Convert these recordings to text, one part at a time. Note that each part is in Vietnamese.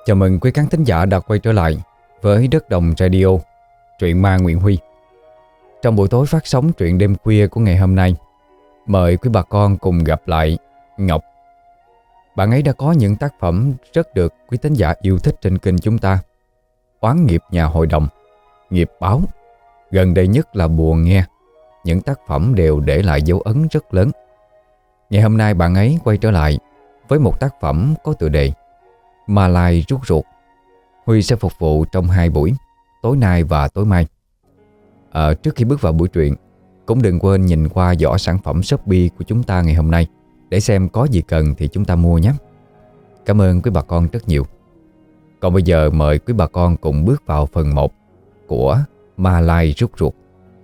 Chào mừng quý khán thính giả đã quay trở lại với Đất Đồng Radio, truyện ma Nguyễn Huy. Trong buổi tối phát sóng truyện đêm khuya của ngày hôm nay, mời quý bà con cùng gặp lại Ngọc. Bạn ấy đã có những tác phẩm rất được quý thính giả yêu thích trên kênh chúng ta: Oán nghiệp nhà hội đồng, Nghiệp báo, gần đây nhất là Buồn nghe. Những tác phẩm đều để lại dấu ấn rất lớn. Ngày hôm nay bạn ấy quay trở lại với một tác phẩm có tựa đề Ma Lai rút ruột. Huy sẽ phục vụ trong 2 buổi, tối nay và tối mai. Trước khi bước vào buổi truyện, cũng đừng quên nhìn qua giỏ sản phẩm Shopee của chúng ta ngày hôm nay để xem có gì cần thì chúng ta mua nhé. Cảm ơn quý bà con rất nhiều. Còn bây giờ mời quý bà con cùng bước vào phần 1 của Ma Lai rút ruột.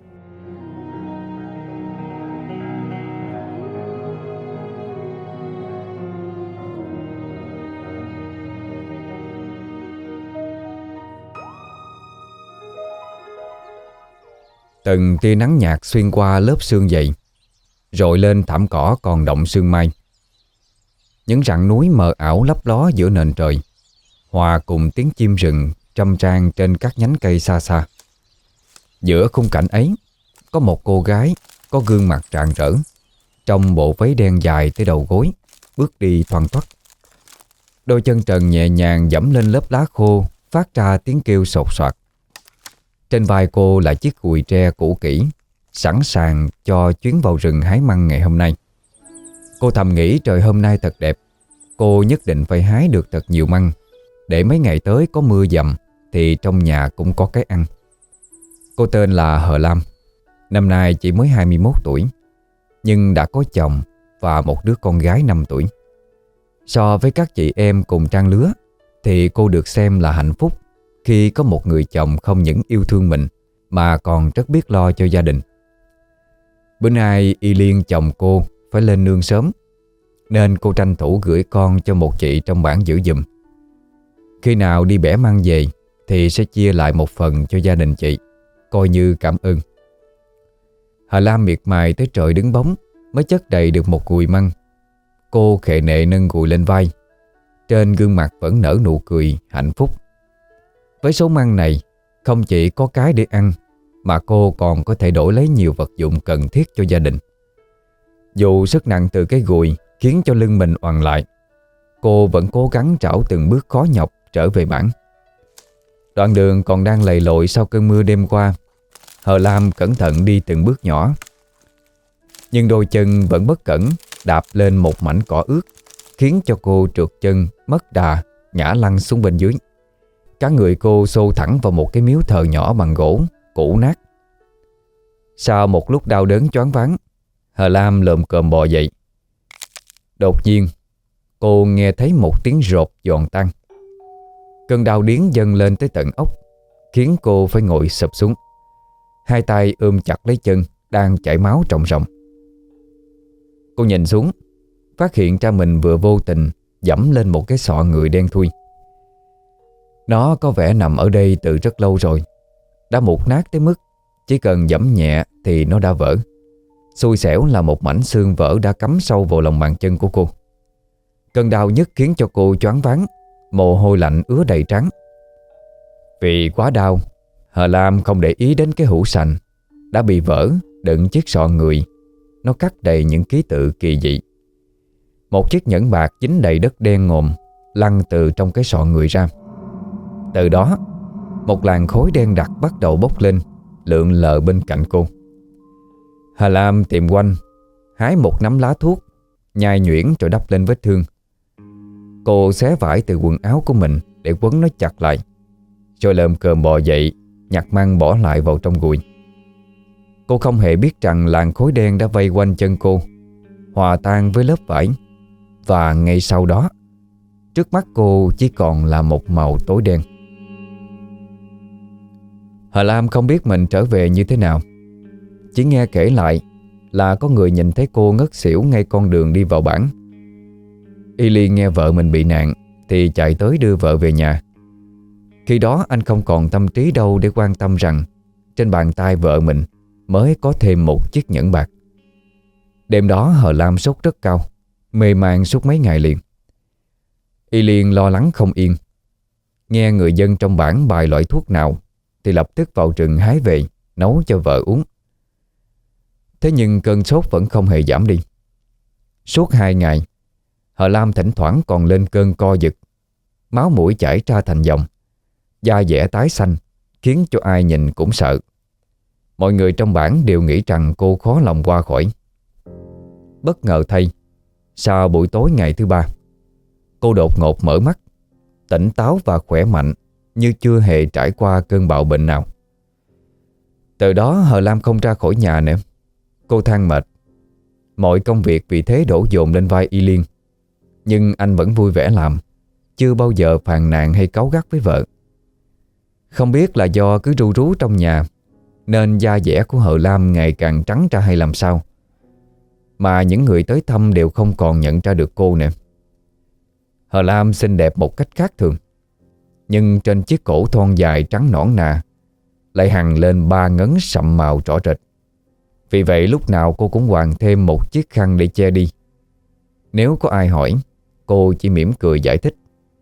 Từng tia nắng nhạt xuyên qua lớp sương dày, rọi lên thảm cỏ còn đọng sương mai. Những rặng núi mờ ảo lấp ló giữa nền trời, hòa cùng tiếng chim rừng trăm trang trên các nhánh cây xa xa. Giữa khung cảnh ấy, có một cô gái có gương mặt rạng rỡ, trong bộ váy đen dài tới đầu gối, bước đi thoăn thoắt. Đôi chân trần nhẹ nhàng dẫm lên lớp lá khô, phát ra tiếng kêu sột soạt. Trên vai cô là chiếc gùi tre cũ kỹ, sẵn sàng cho chuyến vào rừng hái măng ngày hôm nay. Cô thầm nghĩ trời hôm nay thật đẹp, cô nhất định phải hái được thật nhiều măng, để mấy ngày tới có mưa dầm thì trong nhà cũng có cái ăn. Cô tên là Hờ Lam, năm nay chỉ mới 21 tuổi, nhưng đã có chồng và một đứa con gái 5 tuổi. So với các chị em cùng trang lứa thì cô được xem là hạnh phúc khi có một người chồng không những yêu thương mình mà còn rất biết lo cho gia đình. Bữa nay Y Liên chồng cô phải lên nương sớm, nên cô tranh thủ gửi con cho một chị trong bản giữ giùm. Khi nào đi bẻ măng về thì sẽ chia lại một phần cho gia đình chị, coi như cảm ơn. Hà Lam miệt mài tới trời đứng bóng mới chất đầy được một gùi măng. Cô khệ nệ nâng gùi lên vai, trên gương mặt vẫn nở nụ cười hạnh phúc. Với số măng này, không chỉ có cái để ăn mà cô còn có thể đổi lấy nhiều vật dụng cần thiết cho gia đình. Dù sức nặng từ cái gùi khiến cho lưng mình oằn lại, cô vẫn cố gắng trảo từng bước khó nhọc trở về bản. Đoạn đường còn đang lầy lội sau cơn mưa đêm qua, Hờ Lam cẩn thận đi từng bước nhỏ. Nhưng đôi chân vẫn bất cẩn đạp lên một mảnh cỏ ướt, khiến cho cô trượt chân, mất đà, ngã lăn xuống bên dưới. Cả người cô xô thẳng vào một cái miếu thờ nhỏ bằng gỗ, cũ nát. Sau một lúc đau đớn choáng váng, Hờ Lam lồm cồm bò dậy. Đột nhiên, cô nghe thấy một tiếng rột giòn tan. Cơn đau điếng dâng lên tới tận óc, khiến cô phải ngồi sụp xuống, hai tay ôm chặt lấy chân đang chảy máu ròng ròng. Cô nhìn xuống, phát hiện ra mình vừa vô tình dẫm lên một cái xọ người đen thui. Nó có vẻ nằm ở đây từ rất lâu rồi, đã mục nát tới mức chỉ cần giẫm nhẹ thì nó đã vỡ. Xui xẻo là một mảnh xương vỡ đã cắm sâu vào lòng bàn chân của cô. Cơn đau nhức khiến cho cô choáng váng, mồ hôi lạnh ứa đầy trán. Vì quá đau, Hờ Lam không để ý đến cái hũ sành đã bị vỡ đựng chiếc sọ người. Nó cắt đầy những ký tự kỳ dị. Một chiếc nhẫn bạc dính đầy đất đen ngòm lăn từ trong cái sọ người ra. Từ đó, một làn khói đen đặc bắt đầu bốc lên, lượn lờ bên cạnh cô. Hà Lam tìm quanh, hái một nắm lá thuốc, nhai nhuyễn rồi đắp lên vết thương. Cô xé vải từ quần áo của mình để quấn nó chặt lại, rồi lồm cồm bò dậy, nhặt măng bỏ lại vào trong gùi. Cô không hề biết rằng làn khói đen đã vây quanh chân cô, hòa tan với lớp vải. Và ngay sau đó, trước mắt cô chỉ còn là một màu tối đen. Hà Lam không biết mình trở về như thế nào. Chỉ nghe kể lại là có người nhìn thấy cô ngất xỉu ngay con đường đi vào bản. Y Liên nghe vợ mình bị nạn thì chạy tới đưa vợ về nhà. Khi đó anh không còn tâm trí đâu để quan tâm rằng trên bàn tay vợ mình mới có thêm một chiếc nhẫn bạc. Đêm đó Hờ Lam sốt rất cao, mê man suốt mấy ngày liền. Y Liên lo lắng không yên. nghe người dân trong bản bài loại thuốc nào thì lập tức vào rừng hái về nấu cho vợ uống. Thế nhưng cơn sốt vẫn không hề giảm đi. Suốt 2 ngày, Hờ Lam thỉnh thoảng còn lên cơn co giật, máu mũi chảy ra thành dòng, da dẻ tái xanh, khiến cho ai nhìn cũng sợ. Mọi người trong bản đều nghĩ rằng cô khó lòng qua khỏi. Bất ngờ thay, sau buổi tối ngày thứ 3, cô đột ngột mở mắt, tỉnh táo và khỏe mạnh như chưa hề trải qua cơn bạo bệnh nào. Từ đó Hờ Lam không ra khỏi nhà nữa. Cô than mệt. Mọi công việc vì thế đổ dồn lên vai Y Liên, nhưng anh vẫn vui vẻ làm, chưa bao giờ phàn nàn hay cáu gắt với vợ. Không biết là do cứ ru rú trong nhà nên da dẻ của Hờ Lam ngày càng trắng ra hay làm sao, mà những người tới thăm đều không còn nhận ra được cô nữa. Hờ Lam xinh đẹp một cách khác thường, nhưng trên chiếc cổ thon dài trắng nõn nà lại hằn lên 3 ngấn sậm màu rõ rệt. Vì vậy lúc nào cô cũng quàng thêm một chiếc khăn để che đi. Nếu có ai hỏi, cô chỉ mỉm cười giải thích.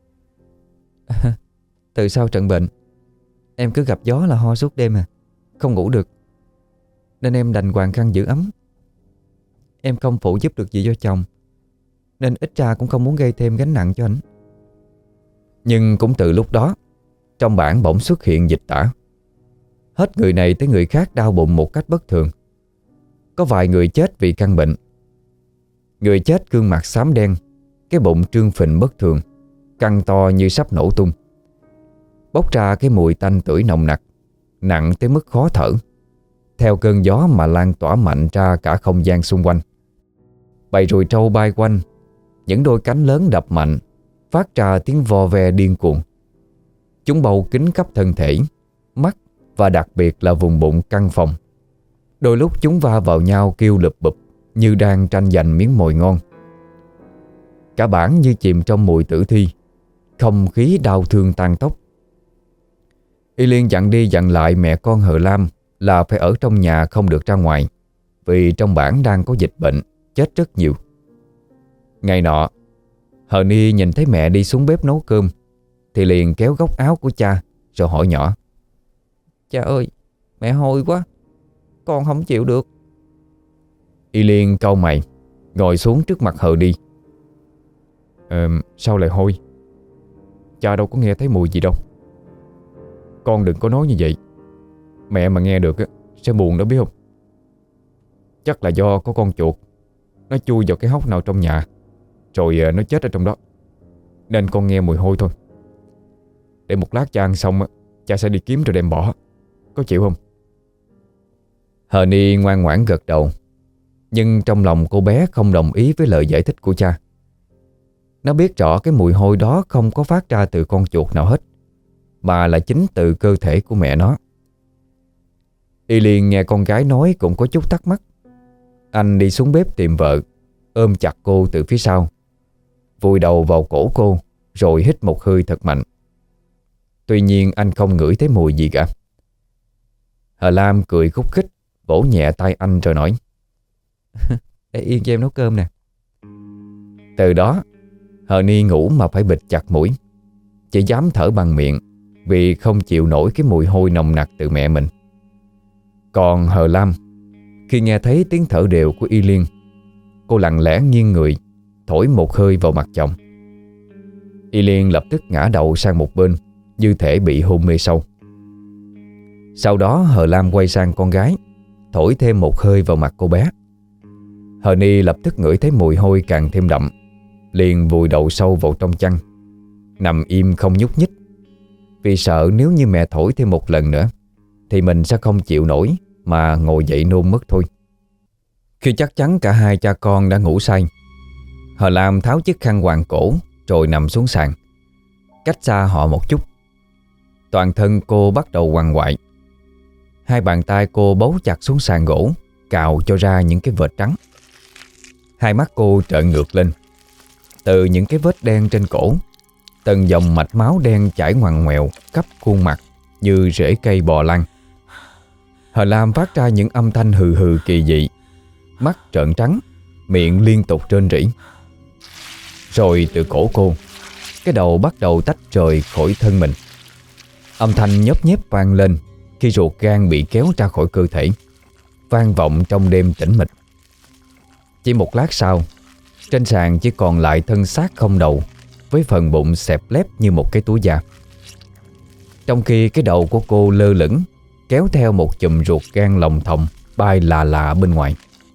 Từ sau trận bệnh, em cứ gặp gió là ho suốt đêm không ngủ được, nên em đành quàng khăn giữ ấm. Em không phụ giúp được gì cho chồng, nên ít ra cũng không muốn gây thêm gánh nặng cho anh. Nhưng cũng từ lúc đó, trong bản bỗng xuất hiện dịch tả. Hết người này tới người khác đau bụng một cách bất thường. Có vài người chết vì căn bệnh. Người chết gương mặt xám đen, cái bụng trương phình bất thường, căng to như sắp nổ tung, bốc ra cái mùi tanh tưởi nồng nặc, nặng tới mức khó thở, theo cơn gió mà lan tỏa mạnh ra cả không gian xung quanh. Bầy ruồi trâu bay quanh, những đôi cánh lớn đập mạnh, phát ra tiếng vo ve điên cuồng. Chúng bầu kín khắp thân thể, mắt và đặc biệt là vùng bụng căng phồng. Đôi lúc chúng va vào nhau kêu lụp bụp như đang tranh giành miếng mồi ngon. Cả bản như chìm trong mùi tử thi, không khí đau thương tan tóc. Y Liên dặn đi dặn lại mẹ con Hờ Lam là phải ở trong nhà không được ra ngoài, vì trong bản đang có dịch bệnh, chết rất nhiều. Ngày nọ, Hờ Ni nhìn thấy mẹ đi xuống bếp nấu cơm thì liền kéo góc áo của cha rồi hỏi nhỏ. Cha ơi, mẹ hôi quá, con không chịu được. Y Liên cau mày, ngồi xuống trước mặt Hờ Ni. Sao lại hôi? Cha đâu có nghe thấy mùi gì đâu. Con đừng có nói như vậy, mẹ mà nghe được sẽ buồn đó biết không? Chắc là do có con chuột nó chui vào cái hốc nào trong nhà, rồi nó chết ở trong đó, nên con nghe mùi hôi thôi. Để một lát cha ăn xong, cha sẽ đi kiếm rồi đem bỏ. Có chịu không? Hờ Ni ngoan ngoãn gật đầu, nhưng trong lòng cô bé không đồng ý với lời giải thích của cha. Nó biết rõ cái mùi hôi đó không có phát ra từ con chuột nào hết, mà là chính từ cơ thể của mẹ nó. Y Liên nghe con gái nói cũng có chút thắc mắc. Anh đi xuống bếp tìm vợ, ôm chặt cô từ phía sau, vùi đầu vào cổ cô, rồi hít một hơi thật mạnh. Tuy nhiên anh không ngửi thấy mùi gì cả. Hờ Lam cười khúc khích, vỗ nhẹ tay anh rồi nói. Để yên cho em nấu cơm nè. Từ đó, Hờ Ni ngủ mà phải bịt chặt mũi, chỉ dám thở bằng miệng vì không chịu nổi cái mùi hôi nồng nặc từ mẹ mình. Còn Hờ Lam, khi nghe thấy tiếng thở đều của Y Liên, cô lặng lẽ nghiêng người, thổi một hơi vào mặt chồng. Y Liên lập tức ngã đầu sang một bên, như thể bị hôn mê sâu. Sau đó Hờ Lam quay sang con gái, thổi thêm một hơi vào mặt cô bé. Hờ Ni lập tức ngửi thấy mùi hôi càng thêm đậm, liền vùi đầu sâu vào trong chăn, nằm im không nhúc nhích, vì sợ nếu như mẹ thổi thêm một lần nữa thì mình sẽ không chịu nổi mà ngồi dậy nôn mất thôi. Khi chắc chắn cả hai cha con đã ngủ say, Hờ Lam tháo chiếc khăn quàng cổ rồi nằm xuống sàn, cách xa họ một chút. Toàn thân cô bắt đầu quằn quại. Hai bàn tay cô bấu chặt xuống sàn gỗ, cào cho ra những cái vệt trắng. Hai mắt cô trợn ngược lên. Từ những cái vết đen trên cổ, từng dòng mạch máu đen chảy ngoằn ngoèo khắp khuôn mặt như rễ cây bò lăn. Hờ Lam phát ra những âm thanh hừ hừ kỳ dị, mắt trợn trắng, miệng liên tục rên rỉ. Rồi từ cổ cô, cái đầu bắt đầu tách rời khỏi thân mình. Âm thanh nhóp nhép vang lên khi ruột gan bị kéo ra khỏi cơ thể, vang vọng trong đêm tĩnh mịch. Chỉ một lát sau, trên sàn chỉ còn lại thân xác không đầu, với phần bụng xẹp lép như một cái túi da. Trong khi cái đầu của cô lơ lửng, kéo theo một chùm ruột gan lồng thòng bay lạ lạ bên ngoài.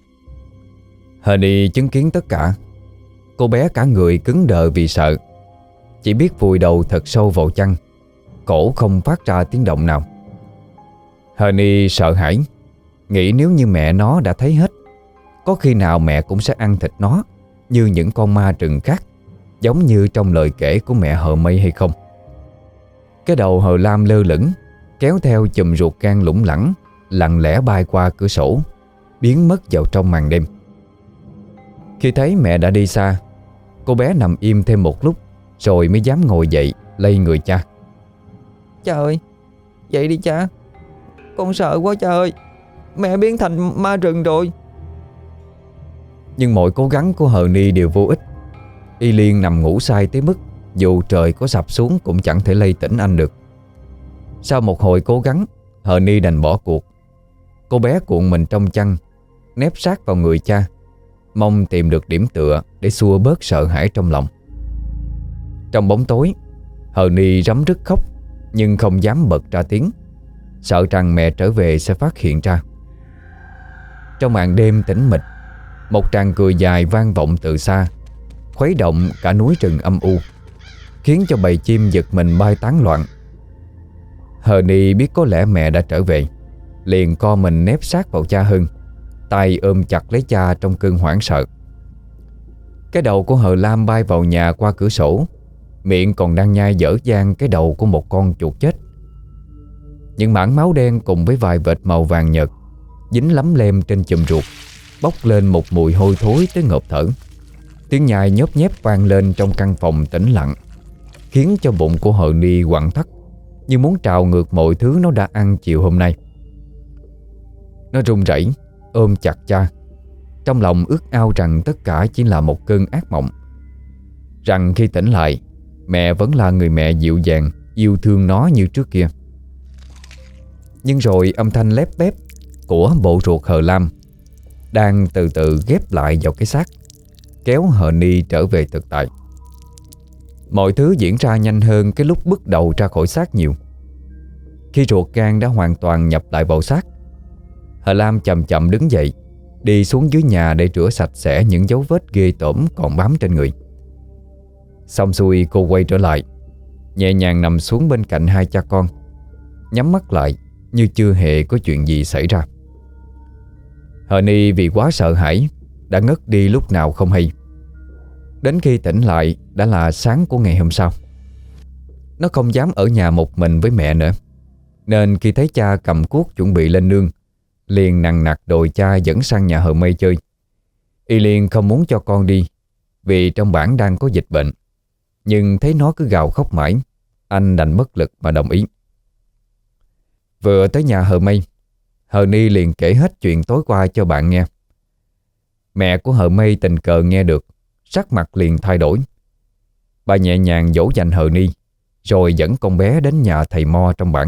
Honey chứng kiến tất cả. Cô bé cả người cứng đờ vì sợ, chỉ biết vùi đầu thật sâu vào chăn, cổ không phát ra tiếng động nào. Honey sợ hãi, nghĩ nếu như mẹ nó đã thấy hết, có khi nào mẹ cũng sẽ ăn thịt nó như những con ma rừng khác, giống như trong lời kể của mẹ Hờ Mây hay không. Cái đầu Hờ Lam lơ lửng, kéo theo chùm ruột gan lủng lẳng, lặng lẽ bay qua cửa sổ, biến mất vào trong màn đêm. Khi thấy mẹ đã đi xa, cô bé nằm im thêm một lúc rồi mới dám ngồi dậy lay người cha. Cha ơi, dậy đi cha, con sợ quá cha ơi, mẹ biến thành ma rừng rồi. Nhưng mọi cố gắng của Hờ Ni đều vô ích. Y Liên nằm ngủ say tới mức dù trời có sập xuống cũng chẳng thể lay tỉnh anh được. Sau một hồi cố gắng, Hờ Ni đành bỏ cuộc. Cô bé cuộn mình trong chăn, nép sát vào người cha, mong tìm được điểm tựa để xua bớt sợ hãi trong lòng. Trong bóng tối, Hờ Ni rấm rứt khóc nhưng không dám bật ra tiếng, sợ rằng mẹ trở về sẽ phát hiện ra. Trong màn đêm tĩnh mịch, một tràng cười dài vang vọng từ xa, khuấy động cả núi rừng âm u, khiến cho bầy chim giật mình bay tán loạn. Hờ Ni biết có lẽ mẹ đã trở về, liền co mình nép sát vào cha hơn, tay ôm chặt lấy cha trong cơn hoảng sợ. Cái đầu của Hờ Lam bay vào nhà qua cửa sổ, miệng còn đang nhai dở dang cái đầu của một con chuột chết. Những mảng máu đen cùng với vài vệt màu vàng nhợt dính lấm lem trên chùm ruột, bốc lên một mùi hôi thối tới ngộp thở. Tiếng nhai nhóp nhép vang lên trong căn phòng tĩnh lặng, khiến cho bụng của Hờ Ni quặn thắt, như muốn trào ngược mọi thứ nó đã ăn chiều hôm nay. Nó run rẩy ôm chặt cha, trong lòng ước ao rằng tất cả chỉ là một cơn ác mộng, rằng khi tỉnh lại, mẹ vẫn là người mẹ dịu dàng yêu thương nó như trước kia. Nhưng rồi âm thanh lép bép của bộ ruột Hờ Lam đang từ từ ghép lại vào cái xác, kéo Hờ Ni trở về thực tại. Mọi thứ diễn ra nhanh hơn cái lúc bước đầu ra khỏi xác nhiều. Khi ruột gan đã hoàn toàn nhập lại vào xác, Hờ Lam chậm chậm đứng dậy, đi xuống dưới nhà để rửa sạch sẽ những dấu vết ghê tởm còn bám trên người. Xong xuôi, cô quay trở lại, nhẹ nhàng nằm xuống bên cạnh hai cha con, nhắm mắt lại như chưa hề có chuyện gì xảy ra. Hờ Ni vì quá sợ hãi đã ngất đi lúc nào không hay. Đến khi tỉnh lại đã là sáng của ngày hôm sau. Nó không dám ở nhà một mình với mẹ nữa, nên khi thấy cha cầm cuốc chuẩn bị lên nương, liền nằng nặc đòi cha dẫn sang nhà Hờ Mây chơi. Y Liên không muốn cho con đi vì trong bản đang có dịch bệnh, nhưng thấy nó cứ gào khóc mãi, anh đành bất lực mà đồng ý. Vừa tới nhà Hờ Mây, Hờ Ni liền kể hết chuyện tối qua cho bạn nghe. Mẹ của Hờ Mây tình cờ nghe được, sắc mặt liền thay đổi. Bà nhẹ nhàng dỗ dành Hờ Ni, rồi dẫn con bé đến nhà thầy Mo trong bản.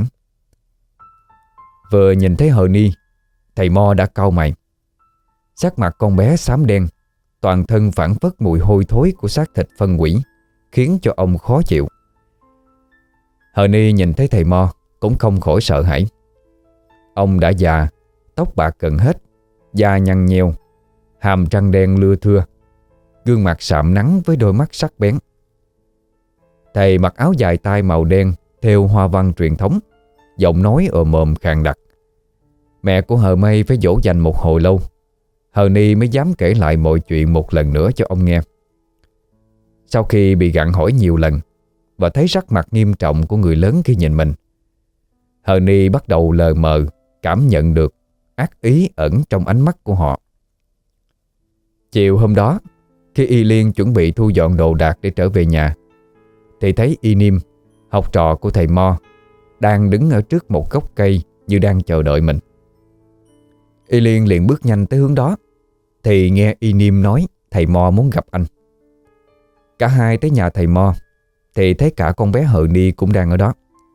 Vừa nhìn thấy Hờ Ni, thầy Mo đã cau mày. Sắc mặt con bé xám đen, toàn thân phảng phất mùi hôi thối của xác thịt phân hủy, khiến cho ông khó chịu. Hờ Ni nhìn thấy thầy Mo cũng không khỏi sợ hãi. Ông đã già, tóc bạc gần hết, da nhăn nheo, hàm răng đen lưa thưa, gương mặt sạm nắng với đôi mắt sắc bén. Thầy mặc áo dài tay màu đen theo hoa văn truyền thống, giọng nói ồm ồm khàn đặc. Mẹ của Hờ Mây phải dỗ dành một hồi lâu, Hờ Ni mới dám kể lại mọi chuyện một lần nữa cho ông nghe. Sau khi bị gặng hỏi nhiều lần và thấy sắc mặt nghiêm trọng của người lớn khi nhìn mình, Hờ Ni bắt đầu lờ mờ cảm nhận được ác ý ẩn trong ánh mắt của họ. Chiều hôm đó, khi Y Liên chuẩn bị thu dọn đồ đạc để trở về nhà, thì thấy Y Niêm, học trò của thầy Mo, đang đứng ở trước một gốc cây như đang chờ đợi mình. Y Liên liền bước nhanh tới hướng đó, thì nghe Y Niêm nói thầy Mo muốn gặp anh. Cả hai tới nhà thầy Mo thì thấy cả con bé Hờ Ni cũng đang ở đó.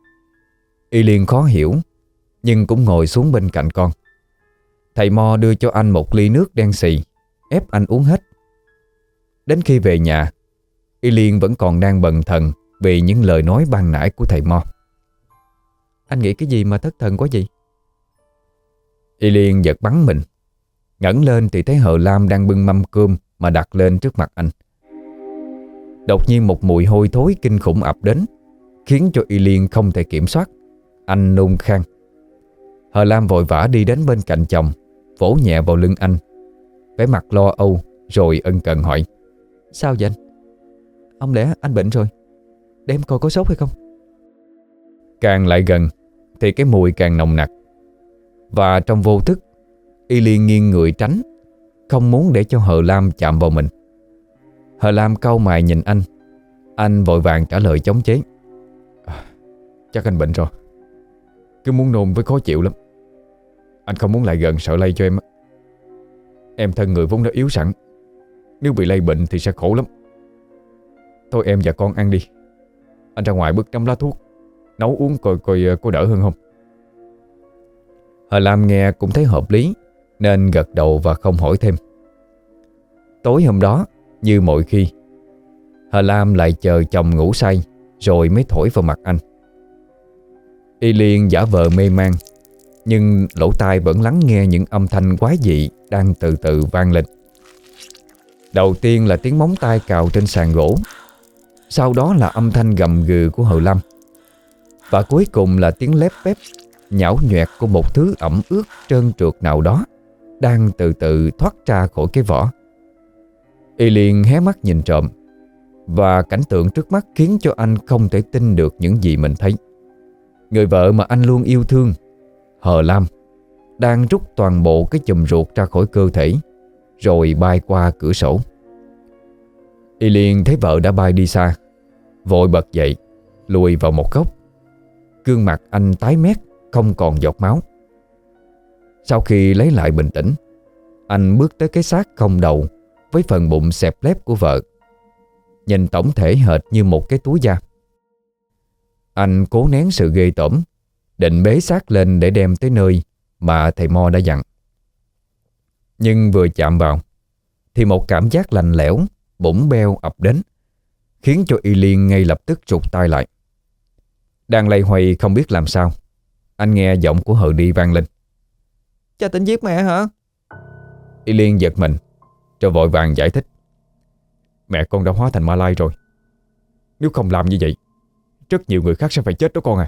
Y Liên khó hiểu, nhưng cũng ngồi xuống bên cạnh con. Thầy Mo đưa cho anh một ly nước đen xì, ép anh uống hết. Đến khi về nhà, Y Liên vẫn còn đang bần thần vì những lời nói ban nãy của thầy Mo. Anh nghĩ cái gì mà thất thần quá vậy? Y Liên giật bắn mình, ngẩng lên thì thấy Hờ Lam đang bưng mâm cơm mà đặt lên trước mặt anh. Đột nhiên một mùi hôi thối kinh khủng ập đến, khiến cho Y Liên không thể kiểm soát. Anh nôn khan. Hờ Lam vội vã đi đến bên cạnh chồng, vỗ nhẹ vào lưng anh, vẻ mặt lo âu, rồi ân cần hỏi: Sao vậy anh? Không lẽ anh bệnh rồi? Để em coi có sốt hay không? Càng lại gần thì cái mùi càng nồng nặc, và trong vô thức, Y Liên nghiêng người tránh, không muốn để cho Hờ Lam chạm vào mình. Hờ Lam cau mày nhìn anh. Anh vội vàng trả lời chống chế: Chắc anh bệnh rồi, cứ muốn nôn với khó chịu lắm. Anh không muốn lại gần, sợ lây cho em. Em thân người vốn đã yếu sẵn, nếu bị lây bệnh thì sẽ khổ lắm. Thôi em và con ăn đi, anh ra ngoài bứt nắm lá thuốc nấu uống coi có đỡ hơn không. Hờ Lam nghe cũng thấy hợp lý, nên gật đầu và không hỏi thêm. Tối hôm đó, như mọi khi, Hờ Lam lại chờ chồng ngủ say rồi mới thổi vào mặt anh. Y Liên giả vờ mê man, nhưng lỗ tai vẫn lắng nghe những âm thanh quái dị đang từ từ vang lên. Đầu tiên là tiếng móng tay cào trên sàn gỗ, sau đó là âm thanh gầm gừ của Hờ Lam, và cuối cùng là tiếng lép bép nhão nhoẹt của một thứ ẩm ướt trơn trượt nào đó đang từ từ thoát ra khỏi cái vỏ. Y Liên hé mắt nhìn trộm, và cảnh tượng trước mắt khiến cho anh không thể tin được những gì mình thấy. Người vợ mà anh luôn yêu thương, Hờ Lam, đang rút toàn bộ cái chùm ruột ra khỏi cơ thể, rồi bay qua cửa sổ. Y Liên thấy vợ đã bay đi xa, vội bật dậy, lùi vào một góc. Gương mặt anh tái mét, không còn giọt máu. Sau khi lấy lại bình tĩnh, anh bước tới cái xác không đầu với phần bụng xẹp lép của vợ, nhìn tổng thể hệt như một cái túi da. Anh cố nén sự ghê tởm, định bế xác lên để đem tới nơi mà thầy Mo đã dặn. Nhưng vừa chạm vào thì một cảm giác lạnh lẽo, bủng beo ập đến, khiến cho Y Liên ngay lập tức rụt tay lại. Đang loay hoay không biết làm sao, anh nghe giọng của Hờ Đi vang lên: Cha tính giết mẹ hả? Y Liên giật mình, rồi vội vàng giải thích: Mẹ con đã hóa thành ma lai rồi. Nếu không làm như vậy, rất nhiều người khác sẽ phải chết đó con à.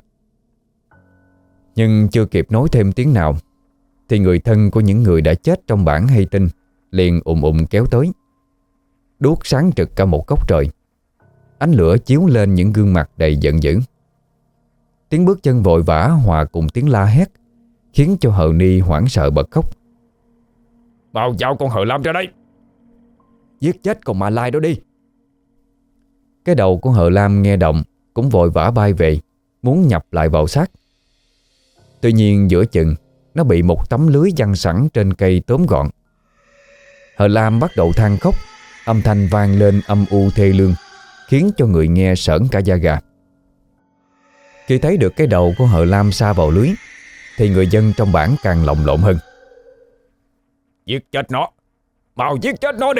Nhưng chưa kịp nói thêm tiếng nào thì người thân của những người đã chết trong bản hay tin liền kéo tới. Đuốc sáng trực cả một góc trời, ánh lửa chiếu lên những gương mặt đầy giận dữ. Tiếng bước chân vội vã hòa cùng tiếng la hét khiến cho Hờ Ni hoảng sợ bật khóc. Bao giao con Hờ Lam ra đây, giết chết con ma lai đó đi. Cái đầu của Hờ Lam nghe động cũng vội vã bay về, muốn nhập lại vào xác. Tuy nhiên giữa chừng nó bị một tấm lưới giăng sẵn trên cây tóm gọn. Hờ Lam bắt đầu than khóc, âm thanh vang lên âm u thê lương, khiến cho người nghe sởn cả da gà. Khi thấy được cái đầu của Hờ Lam sa vào lưới thì người dân trong bản càng lồng lộn hơn. Giết chết nó, mau giết chết nó đi.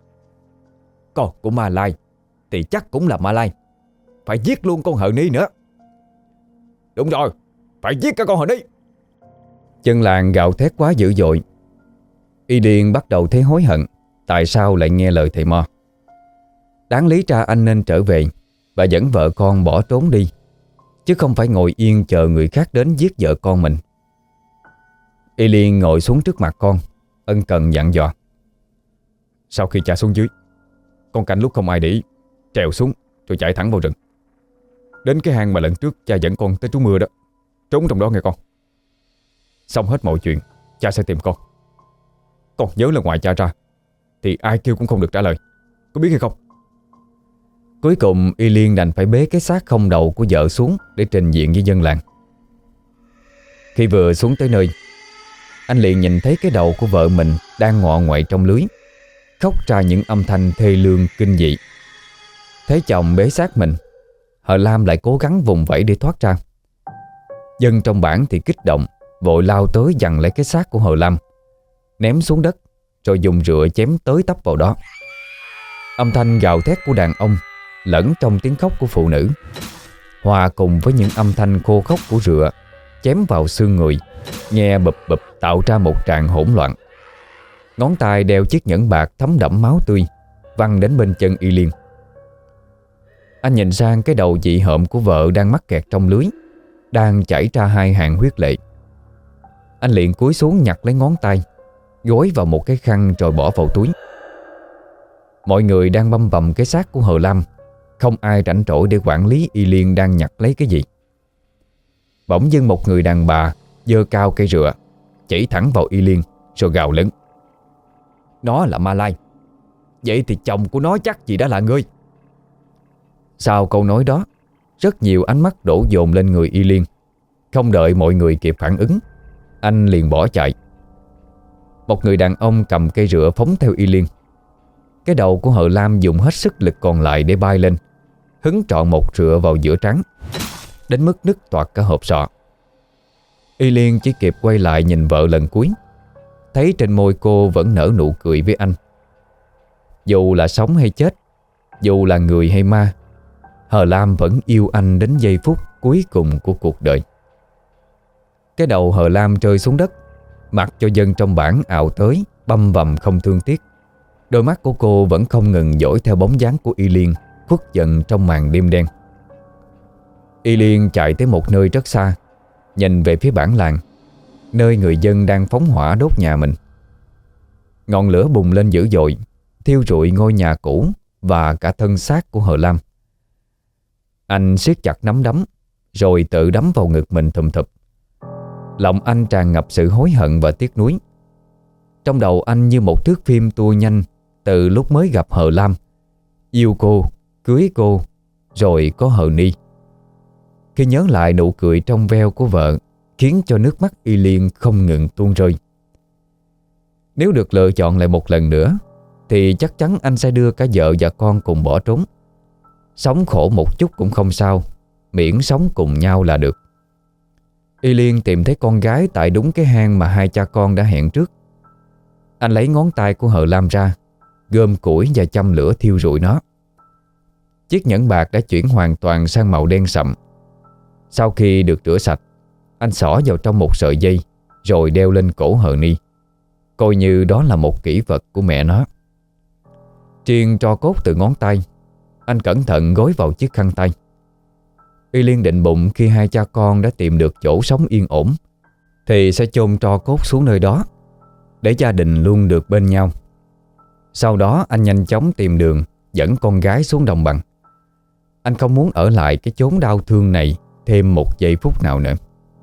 Con của ma lai thì chắc cũng là ma lai, phải giết luôn con Hờ Ni nữa. Đúng rồi, phải giết cả con Hờ Ni. Dân làng gào thét quá dữ dội. Y Điền bắt đầu thấy hối hận tại sao lại nghe lời thầy Mo. Đáng lý ra anh nên trở về và dẫn vợ con bỏ trốn đi, chứ không phải ngồi yên chờ người khác đến giết vợ con mình. Y Liên ngồi xuống trước mặt con, ân cần dặn dò: Sau khi cha xuống dưới, con canh lúc không ai để ý, trèo xuống rồi chạy thẳng vào rừng, đến cái hang mà lần trước cha dẫn con tới trú mưa đó, trốn trong đó nghe con. Xong hết mọi chuyện, cha sẽ tìm con. Con nhớ là ngoài cha ra thì ai kêu cũng không được trả lời, có biết hay không? Cuối cùng Y Liên đành phải bế cái xác không đầu của vợ xuống để trình diện với dân làng. Khi vừa xuống tới nơi, anh liền nhìn thấy cái đầu của vợ mình đang ngọ nguậy trong lưới, khóc ra những âm thanh thê lương kinh dị. Thấy chồng bế xác mình, Hờ Lam lại cố gắng vùng vẫy để thoát ra. Dân trong bản thì kích động, vội lao tới giằng lấy cái xác của Hờ Lam, ném xuống đất, rồi dùng rựa chém tới tấp vào đó. Âm thanh gào thét của đàn ông lẫn trong tiếng khóc của phụ nữ, hòa cùng với những âm thanh khô khốc của rựa chém vào xương người, nghe bụp bụp tạo ra một tràng hỗn loạn. Ngón tay đeo chiếc nhẫn bạc thấm đẫm máu tươi văng đến bên chân Y Liên. Anh nhìn sang cái đầu dị hợm của vợ đang mắc kẹt trong lưới, đang chảy ra hai hàng huyết lệ. Anh liền cúi xuống nhặt lấy ngón tay, gối vào một cái khăn rồi bỏ vào túi. Mọi người đang băm vằm cái xác của Hờ Lam, không ai rảnh rỗi để quản lý Y Liên đang nhặt lấy cái gì. Bỗng dưng một người đàn bà giơ cao cây rựa, chỉ thẳng vào Y Liên rồi gào lớn: "Nó là Ma Lai, vậy thì chồng của nó chắc gì đã là ngươi." Sau câu nói đó, rất nhiều ánh mắt đổ dồn lên người Y Liên. Không đợi mọi người kịp phản ứng, anh liền bỏ chạy. Một người đàn ông cầm cây rựa phóng theo Y Liên. Cái đầu của Hờ Lam dùng hết sức lực còn lại để bay lên, hứng trọn một rựa vào giữa trán, đến mức nứt toạc cả hộp sọ. Y Liên chỉ kịp quay lại nhìn vợ lần cuối, thấy trên môi cô vẫn nở nụ cười với anh. Dù là sống hay chết, dù là người hay ma, Hờ Lam vẫn yêu anh đến giây phút cuối cùng của cuộc đời. Cái đầu Hờ Lam rơi xuống đất, mặc cho dân trong bản ào tới băm vằm không thương tiếc. Đôi mắt của cô vẫn không ngừng dõi theo bóng dáng của Y Liên khuất dần trong màn đêm đen. Y Liên chạy tới một nơi rất xa, nhìn về phía bản làng, nơi người dân đang phóng hỏa đốt nhà mình. Ngọn lửa bùng lên dữ dội, thiêu rụi ngôi nhà cũ và cả thân xác của Hờ Lam. Anh siết chặt nắm đấm, rồi tự đấm vào ngực mình thùm thụp. Lòng anh tràn ngập sự hối hận và tiếc nuối. Trong đầu anh như một thước phim tua nhanh từ lúc mới gặp Hờ Lam, yêu cô, cưới cô, rồi có Hờ Ni. Khi nhớ lại nụ cười trong veo của vợ, khiến cho nước mắt Y Liên không ngừng tuôn rơi. Nếu được lựa chọn lại một lần nữa, thì chắc chắn anh sẽ đưa cả vợ và con cùng bỏ trốn. Sống khổ một chút cũng không sao, miễn sống cùng nhau là được. Y Liên tìm thấy con gái tại đúng cái hang mà hai cha con đã hẹn trước. Anh lấy ngón tay của Hờ Lam ra, gom củi và châm lửa thiêu rụi nó. Chiếc nhẫn bạc đã chuyển hoàn toàn sang màu đen sậm. Sau khi được rửa sạch, anh xỏ vào trong một sợi dây, rồi đeo lên cổ Hờ Ni, coi như đó là một kỷ vật của mẹ nó. Triền tro cốt từ ngón tay, anh cẩn thận gối vào chiếc khăn tay. Y Liên định bụng khi hai cha con đã tìm được chỗ sống yên ổn thì sẽ chôn tro cốt xuống nơi đó, để gia đình luôn được bên nhau. Sau đó anh nhanh chóng tìm đường dẫn con gái xuống đồng bằng. Anh không muốn ở lại cái chốn đau thương này thêm một giây phút nào nữa.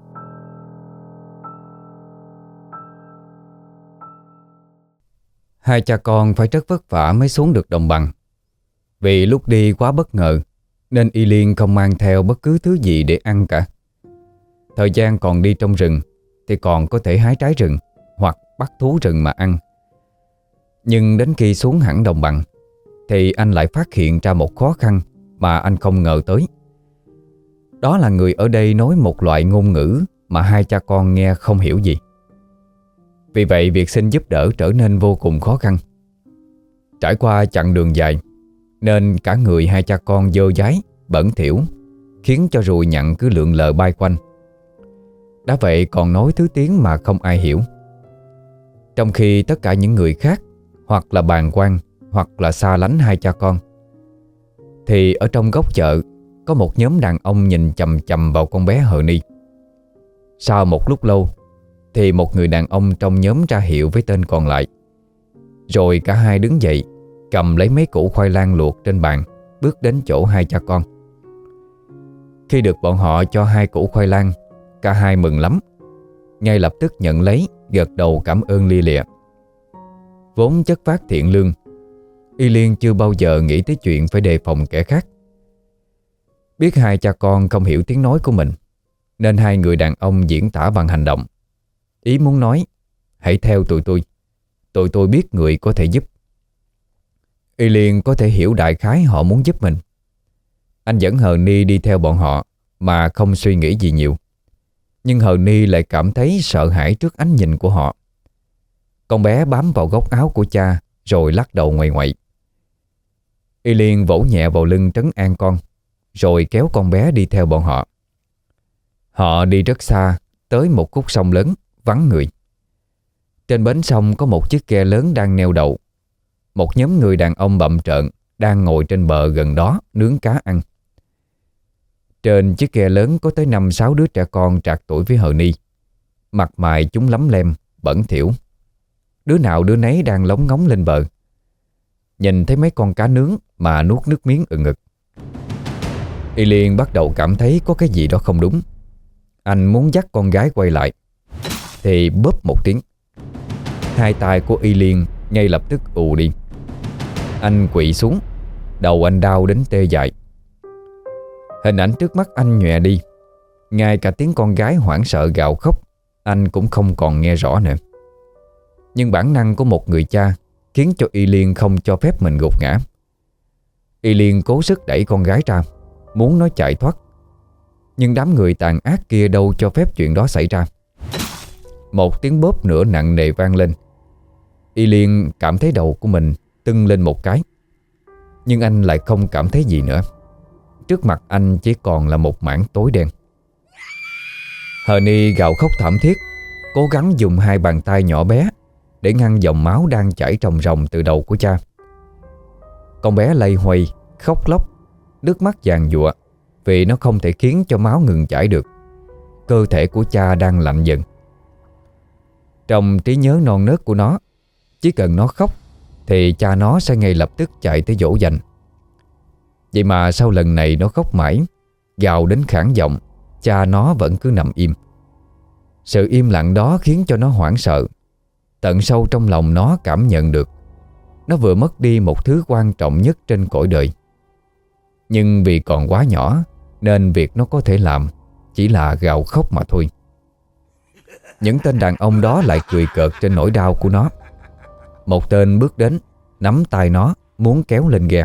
Hai cha con phải rất vất vả mới xuống được đồng bằng. Vì lúc đi quá bất ngờ nên Y Liên không mang theo bất cứ thứ gì để ăn cả. Thời gian còn đi trong rừng thì còn có thể hái trái rừng hoặc bắt thú rừng mà ăn. Nhưng đến khi xuống hẳn đồng bằng thì anh lại phát hiện ra một khó khăn mà anh không ngờ tới. Đó là người ở đây nói một loại ngôn ngữ mà hai cha con nghe không hiểu gì. Vì vậy việc xin giúp đỡ trở nên vô cùng khó khăn. Trải qua chặng đường dài nên cả người hai cha con dơ dáy, bẩn thỉu, khiến cho ruồi nhặn cứ lượn lờ bay quanh. Đã vậy còn nói thứ tiếng mà không ai hiểu. Trong khi tất cả những người khác hoặc là bàng quan hoặc là xa lánh hai cha con, thì ở trong góc chợ có một nhóm đàn ông nhìn chằm chằm vào con bé Hờ Ni. Sau một lúc lâu thì một người đàn ông trong nhóm ra hiệu với tên còn lại. Rồi cả hai đứng dậy, cầm lấy mấy củ khoai lang luộc trên bàn, bước đến chỗ hai cha con. Khi được bọn họ cho hai củ khoai lang, cả hai mừng lắm, ngay lập tức nhận lấy, gật đầu cảm ơn lia lịa. Vốn chất phác thiện lương, Y Liên chưa bao giờ nghĩ tới chuyện phải đề phòng kẻ khác. Biết hai cha con không hiểu tiếng nói của mình, nên hai người đàn ông diễn tả bằng hành động. Ý muốn nói: hãy theo tụi tôi biết người có thể giúp. Y Liên có thể hiểu đại khái họ muốn giúp mình. Anh dẫn Hờ Ni đi theo bọn họ mà không suy nghĩ gì nhiều. Nhưng Hờ Ni lại cảm thấy sợ hãi trước ánh nhìn của họ. Con bé bám vào góc áo của cha rồi lắc đầu ngoại ngoại. Y Liên vỗ nhẹ vào lưng trấn an con, rồi kéo con bé đi theo bọn họ. Họ đi rất xa, tới một khúc sông lớn, vắng người. Trên bến sông có một chiếc ghe lớn đang neo đậu. Một nhóm người đàn ông bặm trợn đang ngồi trên bờ gần đó nướng cá ăn. Trên chiếc ghe lớn có tới 5-6 đứa trẻ con trạc tuổi với Hờ Ni. Mặt mày chúng lấm lem, bẩn thỉu. Đứa nào đứa nấy đang lóng ngóng lên bờ. Nhìn thấy mấy con cá nướng mà nuốt nước miếng ừng ực. Y Liên bắt đầu cảm thấy có cái gì đó không đúng. Anh muốn dắt con gái quay lại thì bóp một tiếng, hai tay của Y Liên ngay lập tức ù đi. Anh quỵ xuống, đầu anh đau đến tê dại. Hình ảnh trước mắt anh nhòe đi. Ngay cả tiếng con gái hoảng sợ gào khóc anh cũng không còn nghe rõ nữa. Nhưng bản năng của một người cha khiến cho Y Liên không cho phép mình gục ngã. Y Liên cố sức đẩy con gái ra, muốn nó chạy thoát. Nhưng đám người tàn ác kia đâu cho phép chuyện đó xảy ra. Một tiếng bóp nữa nặng nề vang lên. Y Liên cảm thấy đầu của mình tưng lên một cái. Nhưng anh lại không cảm thấy gì nữa. Trước mặt anh chỉ còn là một mảng tối đen. Hờ Ni gào khóc thảm thiết, cố gắng dùng hai bàn tay nhỏ bé để ngăn dòng máu đang chảy ròng ròng từ đầu của cha. Con bé lay hoay, khóc lóc, nước mắt giàn giụa vì nó không thể khiến cho máu ngừng chảy được. Cơ thể của cha đang lạnh dần. Trong trí nhớ non nớt của nó, chỉ cần nó khóc thì cha nó sẽ ngay lập tức chạy tới dỗ dành. Vậy mà sau lần này nó khóc mãi, gào đến khản giọng, cha nó vẫn cứ nằm im. Sự im lặng đó khiến cho nó hoảng sợ. Tận sâu trong lòng nó cảm nhận được nó vừa mất đi một thứ quan trọng nhất trên cõi đời. Nhưng vì còn quá nhỏ nên việc nó có thể làm chỉ là gào khóc mà thôi. Những tên đàn ông đó lại cười cợt trên nỗi đau của nó. Một tên bước đến, nắm tay nó muốn kéo lên ghe.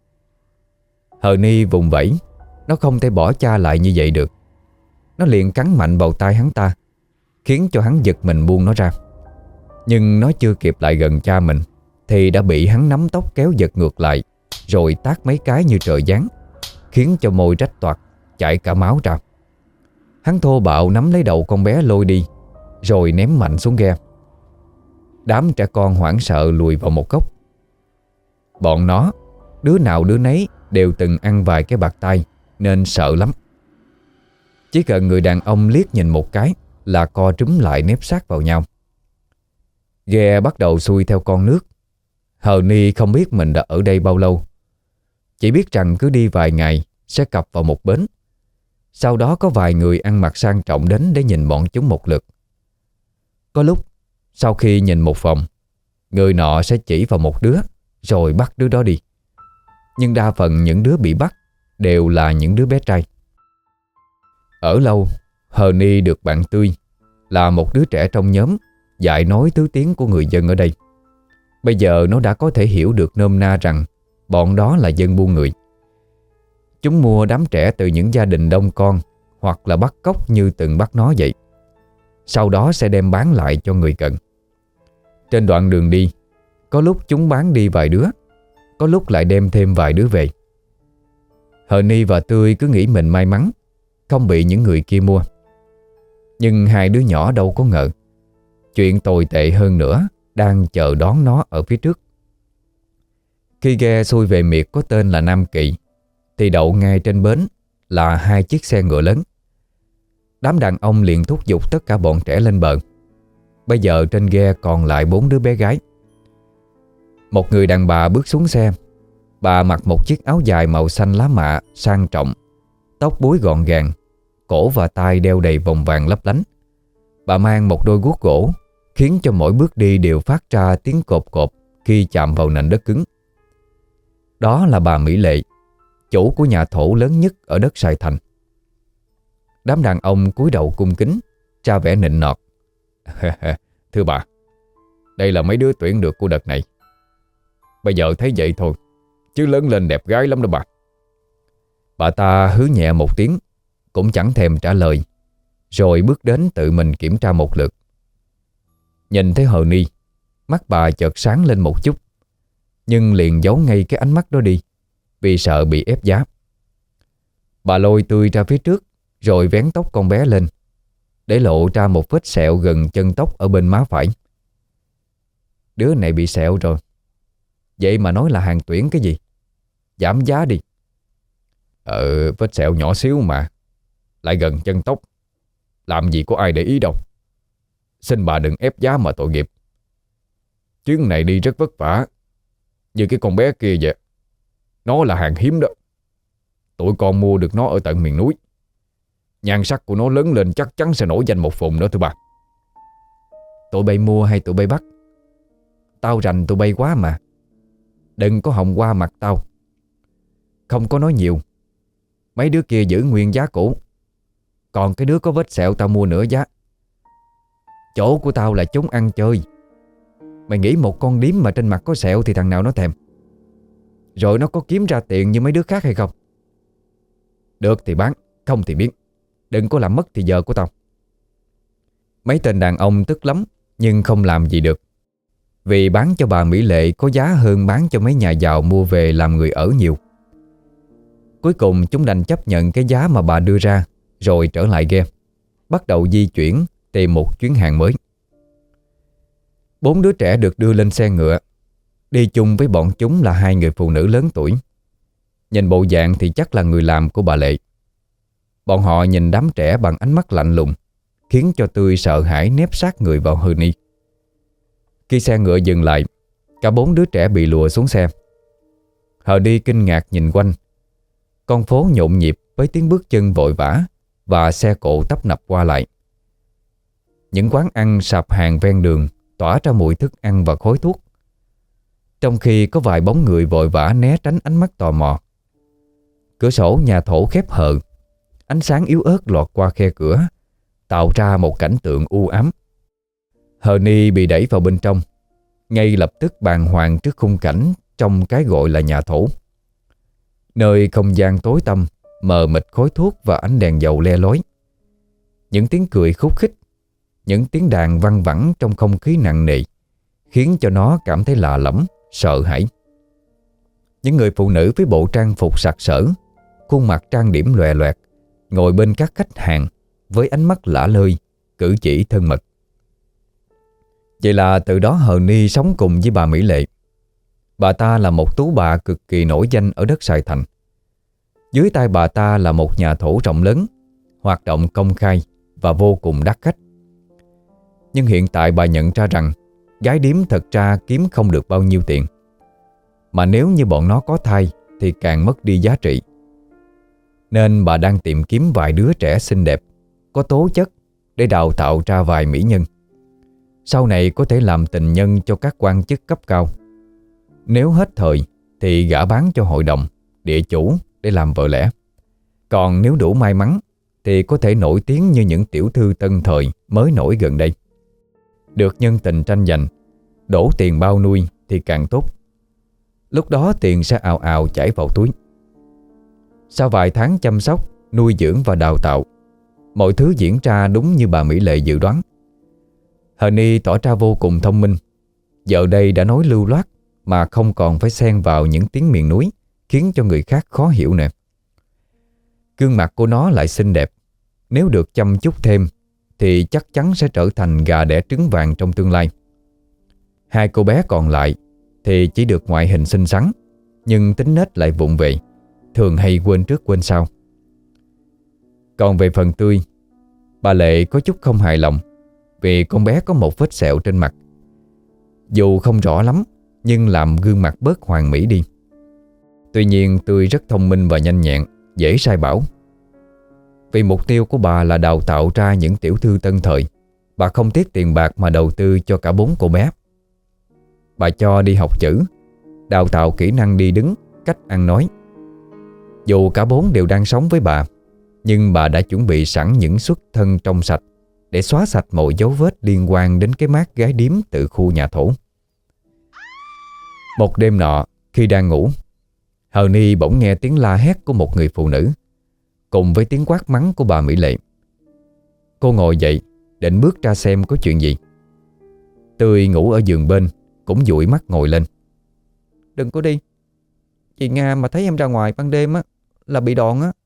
Hờ Ni vùng vẫy. Nó không thể bỏ cha lại như vậy được. Nó liền cắn mạnh vào tay hắn ta, khiến cho hắn giật mình buông nó ra. Nhưng nó chưa kịp lại gần cha mình thì đã bị hắn nắm tóc kéo giật ngược lại, rồi tát mấy cái như trời giáng, khiến cho môi rách toạc, chảy cả máu ra. Hắn thô bạo nắm lấy đầu con bé lôi đi, rồi ném mạnh xuống ghe. Đám trẻ con hoảng sợ lùi vào một góc. Bọn nó, đứa nào đứa nấy đều từng ăn vài cái bạt tay nên sợ lắm. Chỉ cần người đàn ông liếc nhìn một cái là co trúm lại nép sát vào nhau. Ghe bắt đầu xuôi theo con nước. Hờ Ni không biết mình đã ở đây bao lâu. Chỉ biết rằng cứ đi vài ngày sẽ cập vào một bến. Sau đó có vài người ăn mặc sang trọng đến để nhìn bọn chúng một lượt. Có lúc sau khi nhìn một vòng, người nọ sẽ chỉ vào một đứa rồi bắt đứa đó đi. Nhưng đa phần những đứa bị bắt đều là những đứa bé trai. Ở lâu, Hờ Ni được bạn Tươi, là một đứa trẻ trong nhóm, dạy nói tứ tiếng của người dân ở đây. Bây giờ nó đã có thể hiểu được nôm na rằng bọn đó là dân buôn người. Chúng mua đám trẻ từ những gia đình đông con hoặc là bắt cóc như từng bắt nó vậy. Sau đó sẽ đem bán lại cho người cần. Trên đoạn đường đi, có lúc chúng bán đi vài đứa, có lúc lại đem thêm vài đứa về. Hờ Ni và Tươi cứ nghĩ mình may mắn không bị những người kia mua. Nhưng hai đứa nhỏ đâu có ngờ chuyện tồi tệ hơn nữa đang chờ đón nó ở phía trước. Khi ghe xuôi về miệt có tên là Nam Kỵ thì đậu ngay trên bến là hai chiếc xe ngựa lớn. Đám đàn ông liền thúc giục tất cả bọn trẻ lên bờ. Bây giờ trên ghe còn lại 4 đứa bé gái. Một người đàn bà bước xuống xe. Bà mặc một chiếc áo dài màu xanh lá mạ sang trọng, tóc búi gọn gàng, cổ và tai đeo đầy vòng vàng lấp lánh. Bà mang một đôi guốc gỗ, khiến cho mỗi bước đi đều phát ra tiếng cộp cộp khi chạm vào nền đất cứng. Đó là bà Mỹ Lệ, chủ của nhà thổ lớn nhất ở đất Sài Thành. Đám đàn ông cúi đầu cung kính, ra vẻ nịnh nọt. Thưa bà, đây là mấy đứa tuyển được của đợt này. Bây giờ thấy vậy thôi, chứ lớn lên đẹp gái lắm đó bà. Bà ta hứ nhẹ một tiếng, cũng chẳng thèm trả lời, rồi bước đến tự mình kiểm tra một lượt. Nhìn thấy Hờ Ni, mắt bà chợt sáng lên một chút, nhưng liền giấu ngay cái ánh mắt đó đi, vì sợ bị ép giá. Bà lôi Tươi ra phía trước, rồi vén tóc con bé lên, để lộ ra một vết sẹo gần chân tóc ở bên má phải. Đứa này bị sẹo rồi, vậy mà nói là hàng tuyển cái gì? Giảm giá đi. Vết sẹo nhỏ xíu mà, lại gần chân tóc, làm gì có ai để ý đâu. Xin bà đừng ép giá mà tội nghiệp. Chuyến này đi rất vất vả, như cái con bé kia vậy. Nó là hàng hiếm đó. Tụi con mua được nó ở tận miền núi. Nhan sắc của nó lớn lên chắc chắn sẽ nổi danh một vùng đó thưa bà. Tụi bay mua hay tụi bay bắt? Tao rành tụi bay quá mà. Đừng có hòng qua mặt tao. Không có nói nhiều. Mấy đứa kia giữ nguyên giá cũ, còn cái đứa có vết sẹo tao mua nửa giá. Chỗ của tao là chúng ăn chơi. Mày nghĩ một con điếm mà trên mặt có sẹo thì thằng nào nó thèm? Rồi nó có kiếm ra tiền như mấy đứa khác hay không? Được thì bán, không thì biến. Đừng có làm mất thì giờ của tao. Mấy tên đàn ông tức lắm, nhưng không làm gì được, vì bán cho bà Mỹ Lệ có giá hơn bán cho mấy nhà giàu mua về làm người ở nhiều. Cuối cùng chúng đành chấp nhận cái giá mà bà đưa ra, rồi trở lại ghe, bắt đầu di chuyển tìm một chuyến hàng mới. 4 đứa trẻ được đưa lên xe ngựa, đi chung với bọn chúng là 2 người phụ nữ lớn tuổi. Nhìn bộ dạng thì chắc là người làm của bà Lệ. Bọn họ nhìn đám trẻ bằng ánh mắt lạnh lùng, khiến cho Tươi sợ hãi nép sát người vào Hờ Ni. Khi xe ngựa dừng lại, cả 4 đứa trẻ bị lùa xuống xe. Hờ Ni kinh ngạc nhìn quanh. Con phố nhộn nhịp với tiếng bước chân vội vã và xe cộ tấp nập qua lại. Những quán ăn sạp hàng ven đường tỏa ra mùi thức ăn và khói thuốc, trong khi có vài bóng người vội vã né tránh ánh mắt tò mò. Cửa sổ nhà thổ khép hờ, ánh sáng yếu ớt lọt qua khe cửa, tạo ra một cảnh tượng u ám. Hờ Ni bị đẩy vào bên trong, ngay lập tức bàng hoàng trước khung cảnh trong cái gọi là nhà thổ. Nơi không gian tối tăm, mờ mịt khói thuốc và ánh đèn dầu le lói. Những tiếng cười khúc khích, những tiếng đàn văng vẳng trong không khí nặng nề, khiến cho nó cảm thấy lạ lẫm, sợ hãi. Những người phụ nữ với bộ trang phục sặc sỡ, khuôn mặt trang điểm lòe loẹt, ngồi bên các khách hàng với ánh mắt lả lơi, cử chỉ thân mật. Vậy là từ đó Hờ Ni sống cùng với bà Mỹ Lệ. Bà ta là một tú bà cực kỳ nổi danh ở đất Sài Thành. Dưới tay bà ta là một nhà thổ rộng lớn, hoạt động công khai và vô cùng đắt khách. Nhưng hiện tại bà nhận ra rằng gái điếm thật ra kiếm không được bao nhiêu tiền, mà nếu như bọn nó có thai thì càng mất đi giá trị. Nên bà đang tìm kiếm vài đứa trẻ xinh đẹp, có tố chất để đào tạo ra vài mỹ nhân, sau này có thể làm tình nhân cho các quan chức cấp cao. Nếu hết thời thì gả bán cho hội đồng, địa chủ để làm vợ lẽ. Còn nếu đủ may mắn thì có thể nổi tiếng như những tiểu thư tân thời mới nổi gần đây. Được nhân tình tranh giành, đổ tiền bao nuôi thì càng tốt. Lúc đó tiền sẽ ào ào chảy vào túi. Sau vài tháng chăm sóc, nuôi dưỡng và đào tạo, mọi thứ diễn ra đúng như bà Mỹ Lệ dự đoán. Hờ Ni tỏ ra vô cùng thông minh. Giờ đây đã nói lưu loát mà không còn phải xen vào những tiếng miền núi, khiến cho người khác khó hiểu nè. Gương mặt của nó lại xinh đẹp. Nếu được chăm chút thêm thì chắc chắn sẽ trở thành gà đẻ trứng vàng trong tương lai. 2 cô bé còn lại thì chỉ được ngoại hình xinh xắn, nhưng tính nết lại vụng về, thường hay quên trước quên sau. Còn về phần Tươi, bà Lệ có chút không hài lòng vì con bé có một vết sẹo trên mặt. Dù không rõ lắm, nhưng làm gương mặt bớt hoàn mỹ đi. Tuy nhiên Tươi rất thông minh và nhanh nhẹn, dễ sai bảo. Vì mục tiêu của bà là đào tạo ra những tiểu thư tân thời, bà không tiếc tiền bạc mà đầu tư cho cả 4 cô bé. Bà cho đi học chữ, đào tạo kỹ năng đi đứng, cách ăn nói. Dù cả 4 đều đang sống với bà, nhưng bà đã chuẩn bị sẵn những xuất thân trong sạch để xóa sạch mọi dấu vết liên quan đến cái mác gái điếm từ khu nhà thổ. Một đêm nọ, khi đang ngủ, Hờ Ni bỗng nghe tiếng la hét của một người phụ nữ cùng với tiếng quát mắng của bà Mỹ Lệ. Cô ngồi dậy định bước ra xem có chuyện gì. Tươi ngủ ở giường bên cũng dụi mắt ngồi lên. Đừng có đi. Chị Nga mà thấy em ra ngoài ban đêm á là bị đòn á.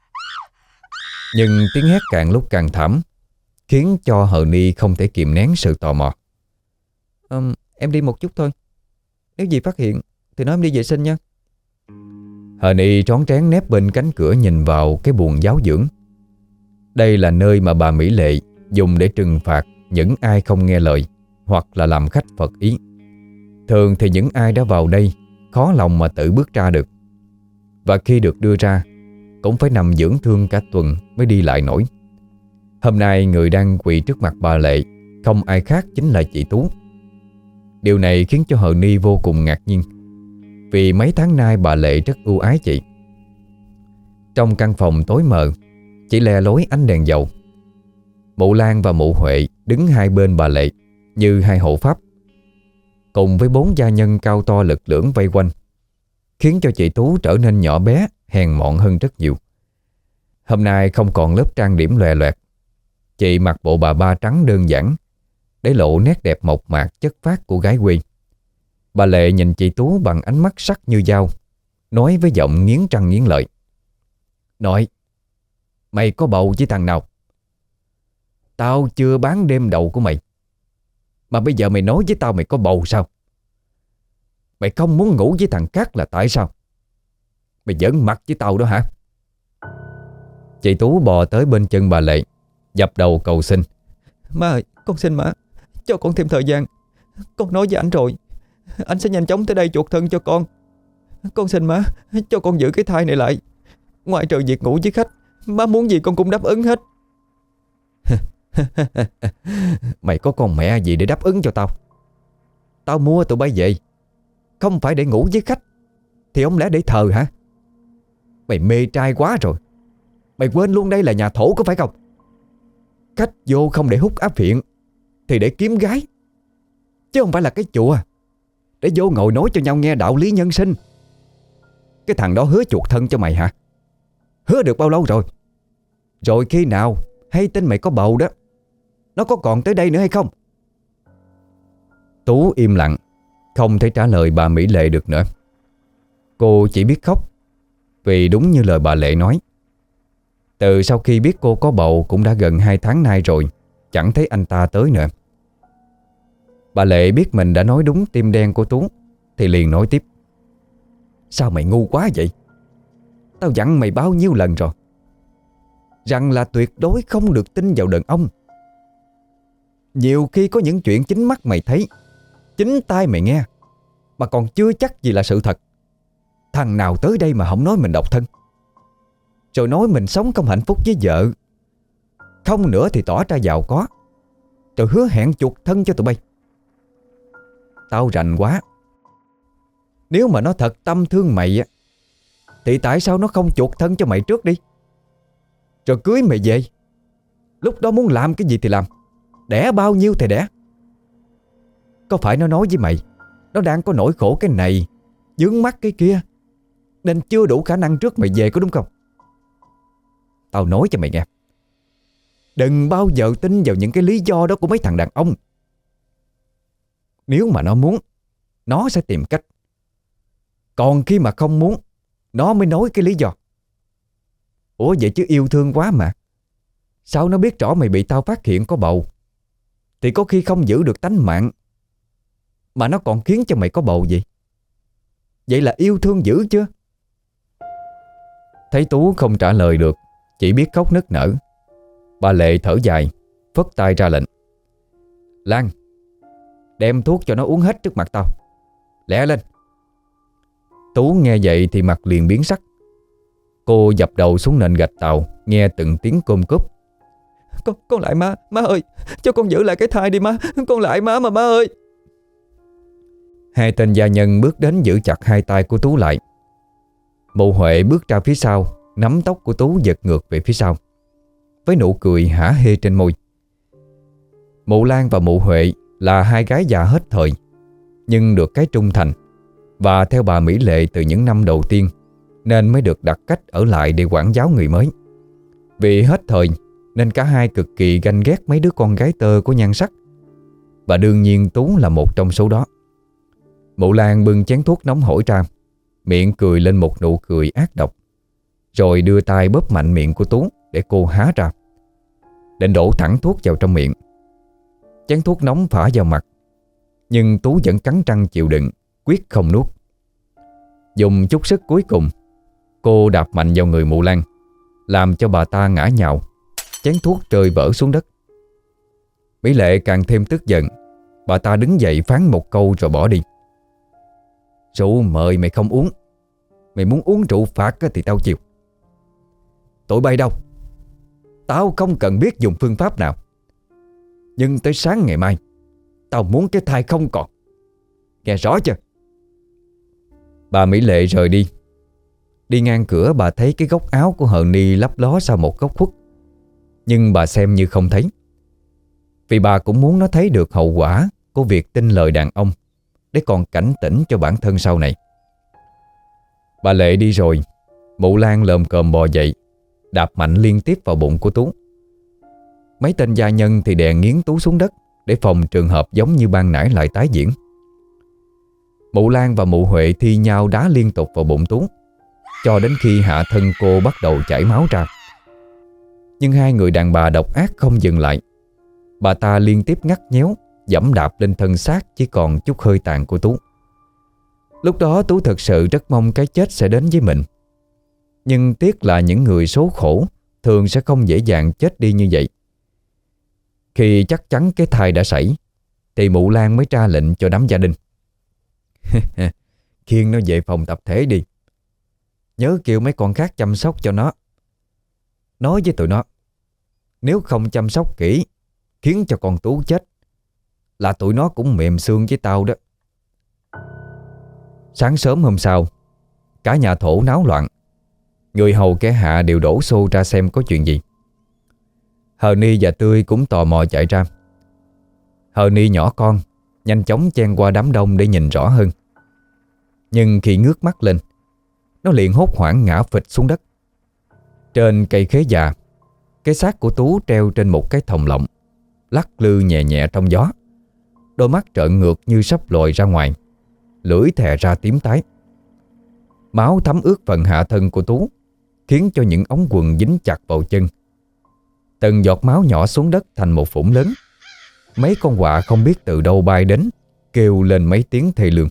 Nhưng tiếng hét càng lúc càng thảm, khiến cho Hờ Ni không thể kìm nén sự tò mò. Em đi một chút thôi. Nếu gì phát hiện thì nói em đi vệ sinh nha. Hờ Ni trón trén nép bên cánh cửa nhìn vào cái buồng giáo dưỡng. Đây là nơi mà bà Mỹ Lệ dùng để trừng phạt những ai không nghe lời hoặc là làm khách phật ý. Thường thì những ai đã vào đây khó lòng mà tự bước ra được, và khi được đưa ra cũng phải nằm dưỡng thương cả tuần mới đi lại nổi. Hôm nay người đang quỳ trước mặt bà Lệ không ai khác chính là chị Tú. Điều này khiến cho Hờ Ni vô cùng ngạc nhiên, vì mấy tháng nay bà Lệ rất ưu ái chị. Trong căn phòng tối mờ chỉ le lối ánh đèn dầu. Mụ Lan và mụ Huệ đứng hai bên bà Lệ như hai hộ pháp, cùng với 4 gia nhân cao to lực lưỡng vây quanh, khiến cho chị Tú trở nên nhỏ bé, hèn mọn hơn rất nhiều. Hôm nay không còn lớp trang điểm lòe loẹt, chị mặc bộ bà ba trắng đơn giản để lộ nét đẹp mộc mạc chất phác của gái quê. Bà Lệ nhìn chị Tú bằng ánh mắt sắc như dao, nói với giọng nghiến răng nghiến lợi: "Nội, mày có bầu với thằng nào? Tao chưa bán đêm đầu của mày, mà bây giờ mày nói với tao mày có bầu sao? Mày không muốn ngủ với thằng khác là tại sao? Mày giỡn mặt với tao đó hả?" Chị Tú bò tới bên chân bà Lệ, dập đầu cầu xin: "Má ơi, con xin má, cho con thêm thời gian. Con nói với anh rồi, anh sẽ nhanh chóng tới đây chuộc thân cho con. Con xin má, cho con giữ cái thai này lại. Ngoài trừ việc ngủ với khách, má muốn gì con cũng đáp ứng hết." "Mày có con mẹ gì để đáp ứng cho tao? Tao mua tụi bay về không phải để ngủ với khách thì không lẽ để thờ hả? Mày mê trai quá rồi. Mày quên luôn đây là nhà thổ có phải không? Khách vô không để hút áp viện thì để kiếm gái, chứ không phải là cái chùa để vô ngồi nói cho nhau nghe đạo lý nhân sinh. Cái thằng đó hứa chuộc thân cho mày hả? Hứa được bao lâu rồi? Rồi khi nào hay tin mày có bầu đó, nó có còn tới đây nữa hay không?" Tú im lặng, không thể trả lời bà Mỹ Lệ được nữa. Cô chỉ biết khóc, vì đúng như lời bà Lệ nói, từ sau khi biết cô có bầu cũng đã gần 2 tháng nay rồi, chẳng thấy anh ta tới nữa. Bà Lệ biết mình đã nói đúng tim đen của Tú thì liền nói tiếp: "Sao mày ngu quá vậy? Tao dặn mày bao nhiêu lần rồi, rằng là tuyệt đối không được tin vào đàn ông. Nhiều khi có những chuyện chính mắt mày thấy, chính tai mày nghe, mà còn chưa chắc gì là sự thật. Thằng nào tới đây mà không nói mình độc thân, rồi nói mình sống không hạnh phúc với vợ, không nữa thì tỏ ra giàu có, rồi hứa hẹn chuộc thân cho tụi bay. Tao rành quá. Nếu mà nó thật tâm thương mày á, thì tại sao nó không chuộc thân cho mày trước đi, rồi cưới mày về? Lúc đó muốn làm cái gì thì làm, đẻ bao nhiêu thì đẻ. Có phải nó nói với mày nó đang có nỗi khổ cái này, vướng mắc cái kia, nên chưa đủ khả năng trước mày về, có đúng không? Tao nói cho mày nghe, đừng bao giờ tin vào những cái lý do đó của mấy thằng đàn ông. Nếu mà nó muốn, nó sẽ tìm cách. Còn khi mà không muốn, nó mới nói cái lý do. Ủa vậy chứ yêu thương quá mà, sao nó biết rõ mày bị tao phát hiện có bầu thì có khi không giữ được tánh mạng, mà nó còn khiến cho mày có bầu gì? Vậy là yêu thương dữ chưa?" Thấy Tú không trả lời được, chỉ biết khóc nức nở, bà Lệ thở dài, phất tay ra lệnh: "Lan, đem thuốc cho nó uống hết trước mặt tao, lẹ lên." Tú nghe vậy thì mặt liền biến sắc. Cô dập đầu xuống nền gạch tàu, nghe từng tiếng côm cúp. Con lại má, má ơi, cho con giữ lại cái thai đi má. Con lại má mà má ơi." Hai tên gia nhân bước đến giữ chặt hai tay của Tú lại. Mụ Huệ bước ra phía sau, nắm tóc của Tú giật ngược về phía sau, với nụ cười hả hê trên môi. Mụ Lan và mụ Huệ là hai gái già hết thời, nhưng được cái trung thành, và theo bà Mỹ Lệ từ những năm đầu tiên nên mới được đặt cách ở lại để quản giáo người mới. Vì hết thời nên cả hai cực kỳ ganh ghét mấy đứa con gái tơ của nhan sắc, và đương nhiên Tú là một trong số đó. Mụ Lan bưng chén thuốc nóng hổi ra, miệng cười lên một nụ cười ác độc, rồi đưa tay bóp mạnh miệng của Tú để cô há ra, định đổ thẳng thuốc vào trong miệng. Chén thuốc nóng phả vào mặt, nhưng Tú vẫn cắn răng chịu đựng, quyết không nuốt. Dùng chút sức cuối cùng, cô đạp mạnh vào người mụ Lan, làm cho bà ta ngã nhào, chén thuốc rơi vỡ xuống đất. Mỹ Lệ càng thêm tức giận. Bà ta đứng dậy phán một câu rồi bỏ đi. Rượu mời mày không uống, mày muốn uống rượu phạt thì tao chịu. Tụi bay đâu? Tao không cần biết dùng phương pháp nào, nhưng tới sáng ngày mai tao muốn cái thai không còn. Nghe rõ chưa? Bà Mỹ Lệ rời đi. Đi ngang cửa bà thấy cái góc áo của Hờ Ni lấp ló sau một góc khuất, nhưng bà xem như không thấy, vì bà cũng muốn nó thấy được hậu quả của việc tin lời đàn ông, để còn cảnh tỉnh cho bản thân sau này. Bà Lệ đi rồi, mụ Lan lồm cồm bò dậy, đạp mạnh liên tiếp vào bụng của Tú. Mấy tên gia nhân thì đè nghiến Tú xuống đất để phòng trường hợp giống như ban nãy lại tái diễn. Mụ Lan và mụ Huệ thi nhau đá liên tục vào bụng Tú, cho đến khi hạ thân cô bắt đầu chảy máu ra. Nhưng hai người đàn bà độc ác không dừng lại. Bà ta liên tiếp ngắt nhéo, giẫm đạp lên thân xác chỉ còn chút hơi tàn của Tú. Lúc đó Tú thật sự rất mong cái chết sẽ đến với mình. Nhưng tiếc là những người số khổ thường sẽ không dễ dàng chết đi như vậy. Khi chắc chắn cái thai đã xảy, thì mụ Lan mới ra lệnh cho đám gia đình. Khiêng nó về phòng tập thể đi. Nhớ kêu mấy con khác chăm sóc cho nó. Nói với tụi nó, nếu không chăm sóc kỹ khiến cho con Tú chết, là tụi nó cũng mềm xương với tao đó. Sáng sớm hôm sau, cả nhà Thổ náo loạn. Người hầu kẻ hạ đều đổ xô ra xem có chuyện gì. Hờ Ni và Tươi cũng tò mò chạy ra. Hờ Ni nhỏ con nhanh chóng chen qua đám đông để nhìn rõ hơn. Nhưng khi ngước mắt lên, nó liền hốt hoảng ngã phịch xuống đất. Trên cây khế già, cái xác của Tú treo trên một cái thòng lọng, lắc lư nhẹ nhẹ trong gió. Đôi mắt trợn ngược như sắp lồi ra ngoài, lưỡi thè ra tím tái. Máu thấm ướt phần hạ thân của Tú, khiến cho những ống quần dính chặt vào chân. Từng giọt máu nhỏ xuống đất thành một vũng lớn. Mấy con quạ không biết từ đâu bay đến, kêu lên mấy tiếng thê lương.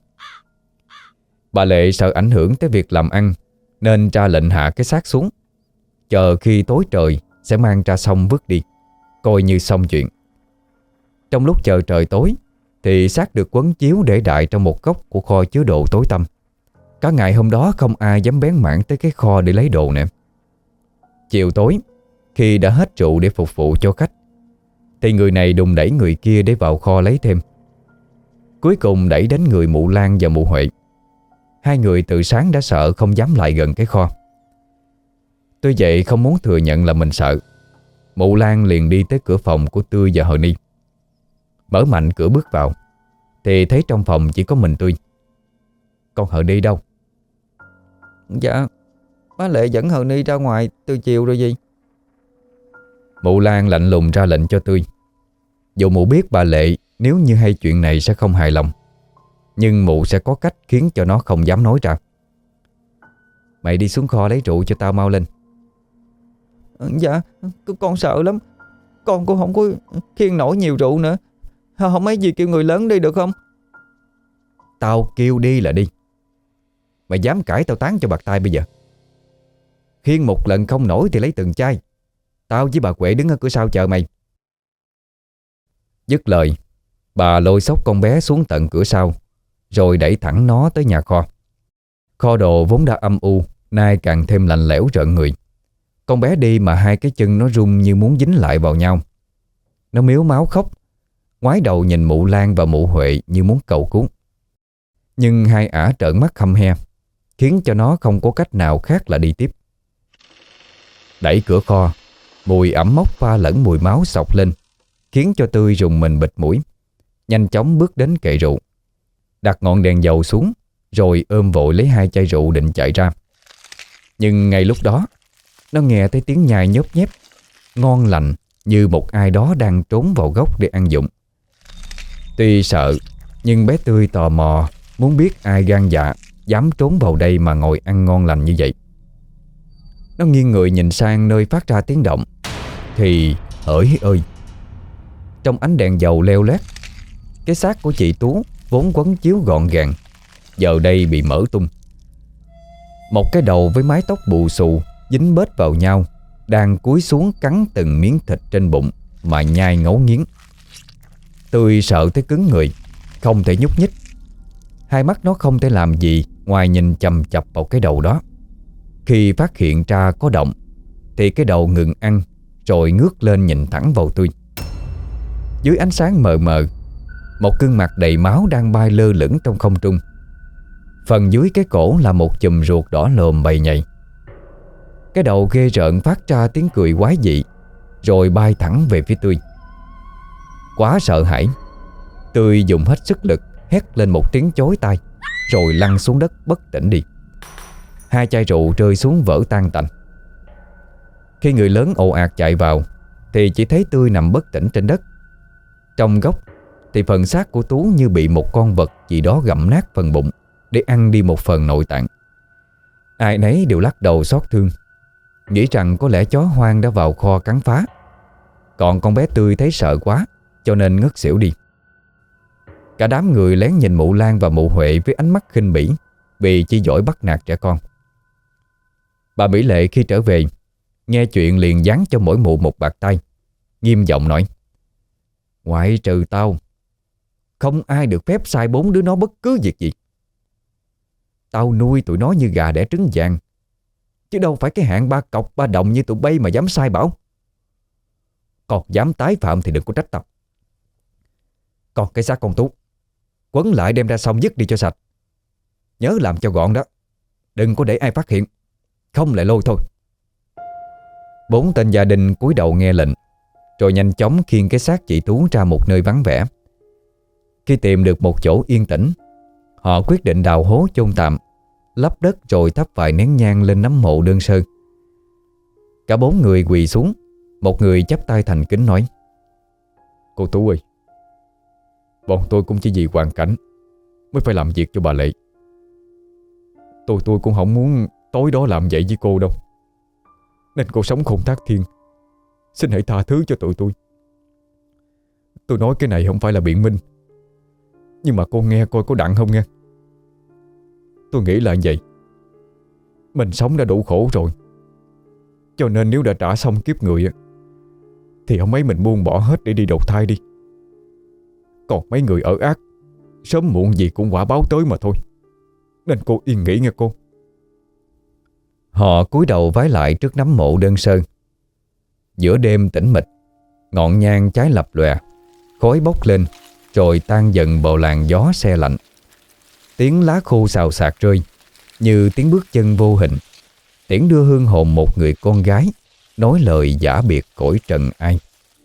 Bà Lệ sợ ảnh hưởng tới việc làm ăn, nên ra lệnh hạ cái xác xuống, chờ khi tối trời sẽ mang ra sông vứt đi, coi như xong chuyện. Trong lúc chờ trời tối, thì xác được quấn chiếu để đại trong một góc của kho chứa đồ tối tăm. Cả ngày hôm đó không ai dám bén mảng tới cái kho để lấy đồ nè. Chiều tối, khi đã hết rượu để phục vụ cho khách, thì người này đùng đẩy người kia để vào kho lấy thêm. Cuối cùng đẩy đến người mụ Lan và mụ Huệ. Hai người từ sáng đã sợ không dám lại gần cái kho. Tuy vậy không muốn thừa nhận là mình sợ, mụ Lan liền đi tới cửa phòng của Tươi và Hờ Ni. Mở mạnh cửa bước vào, thì thấy trong phòng chỉ có mình Tươi. Con Hờ Ni đâu? Dạ, má Lệ dẫn Hờ Ni ra ngoài từ chiều rồi gì. Mụ Lan lạnh lùng ra lệnh cho Tươi. Dù mụ biết bà Lệ nếu như hay chuyện này sẽ không hài lòng, nhưng mụ sẽ có cách khiến cho nó không dám nói ra. Mày đi xuống kho lấy rượu cho tao mau lên. Dạ, con sợ lắm. Con cũng không có khiêng nổi nhiều rượu nữa. Không mấy gì kêu người lớn đi được không? Tao kêu đi là đi. Mày dám cãi tao tán cho bạc tai bây giờ. Khiêng một lần không nổi thì lấy từng chai. Tao với bà Quệ đứng ở cửa sau chờ mày. Dứt lời, bà lôi xốc con bé xuống tận cửa sau, rồi đẩy thẳng nó tới nhà kho. Kho đồ vốn đã âm u, nay càng thêm lạnh lẽo rợn người. Con bé đi mà hai cái chân nó rung như muốn dính lại vào nhau. Nó mếu máo khóc, ngoái đầu nhìn mụ Lan và mụ Huệ như muốn cầu cứu. Nhưng hai ả trợn mắt hăm he, khiến cho nó không có cách nào khác là đi tiếp. Đẩy cửa kho, mùi ẩm mốc pha lẫn mùi máu xộc lên, khiến cho Tươi rùng mình bịt mũi. Nhanh chóng bước đến kệ rượu, đặt ngọn đèn dầu xuống, rồi ôm vội lấy hai chai rượu định chạy ra. Nhưng ngay lúc đó, nó nghe thấy tiếng nhai nhớp nhép, ngon lành như một ai đó đang trốn vào góc để ăn dụng. Tuy sợ, nhưng bé Tươi tò mò muốn biết ai gan dạ dám trốn vào đây mà ngồi ăn ngon lành như vậy. Nó nghiêng người nhìn sang nơi phát ra tiếng động, thì hỡi ơi, trong ánh đèn dầu leo lét, cái xác của chị Tú vốn quấn chiếu gọn gàng giờ đây bị mở tung. Một cái đầu với mái tóc bù xù dính bết vào nhau đang cúi xuống cắn từng miếng thịt trên bụng mà nhai ngấu nghiến. Tươi sợ tới cứng người, không thể nhúc nhích. Hai mắt nó không thể làm gì ngoài nhìn chằm chằm vào cái đầu đó. Khi phát hiện ra có động thì cái đầu ngừng ăn, rồi ngước lên nhìn thẳng vào Tươi. Dưới ánh sáng mờ mờ, một gương mặt đầy máu đang bay lơ lửng trong không trung. Phần dưới cái cổ là một chùm ruột đỏ lồm bầy nhầy. Cái đầu ghê rợn phát ra tiếng cười quái dị, rồi bay thẳng về phía Tươi. Quá sợ hãi, Tươi dùng hết sức lực hét lên một tiếng chói tai, rồi lăn xuống đất bất tỉnh đi. Hai chai rượu rơi xuống vỡ tan tành. Khi người lớn ồ ạt chạy vào thì chỉ thấy Tươi nằm bất tỉnh trên đất. Trong góc thì phần xác của Tú như bị một con vật gì đó gặm nát phần bụng để ăn đi một phần nội tạng. Ai nấy đều lắc đầu xót thương, nghĩ rằng có lẽ chó hoang đã vào kho cắn phá. Còn con bé Tươi thấy sợ quá cho nên ngất xỉu đi. Cả đám người lén nhìn mụ Lan và mụ Huệ với ánh mắt khinh bỉ, vì chỉ giỏi bắt nạt trẻ con. Bà Mỹ Lệ khi trở về, nghe chuyện liền giáng cho mỗi mụ một bạt tay, nghiêm giọng nói: "Ngoại trừ tao, không ai được phép sai bốn đứa nó bất cứ việc gì. Tao nuôi tụi nó như gà đẻ trứng vàng, chứ đâu phải cái hạng ba cọc ba đồng như tụi bay mà dám sai bảo. Còn dám tái phạm thì đừng có trách tao. Còn cái xác con Tú, quấn lại đem ra sông dứt đi cho sạch. Nhớ làm cho gọn đó, đừng có để ai phát hiện, không lại lôi thôi." Bốn tên gia đình cúi đầu nghe lệnh, rồi nhanh chóng khiêng cái xác chị Tú ra một nơi vắng vẻ. Khi tìm được một chỗ yên tĩnh, họ quyết định đào hố chôn tạm, lấp đất rồi thắp vài nén nhang lên nấm mộ đơn sơ. Cả bốn người quỳ xuống, một người chắp tay thành kính nói: "Cô Tú ơi, bọn tôi cũng chỉ vì hoàn cảnh mới phải làm việc cho bà Lệ. Tôi cũng không muốn tối đó làm vậy với cô đâu, nên cô sống khôn thác thiên, xin hãy tha thứ cho tụi tôi. Tôi nói cái này không phải là biện minh, nhưng mà cô nghe coi có đặng không nghe. Tôi nghĩ là vậy. Mình sống đã đủ khổ rồi, cho nên nếu đã trả xong kiếp người thì ông mấy mình buông bỏ hết để đi đầu thai đi. Còn mấy người ở ác, sớm muộn gì cũng quả báo tới mà thôi. Nên cô yên nghỉ nghe cô." Họ cúi đầu vái lại trước nấm mộ đơn sơ. Giữa đêm tĩnh mịch, ngọn nhang cháy lập lòe, khói bốc lên rồi tan dần vào làn gió se lạnh. Tiếng lá khô xào xạc rơi như tiếng bước chân vô hình, tiễn đưa hương hồn một người con gái nói lời giả biệt cõi trần ai.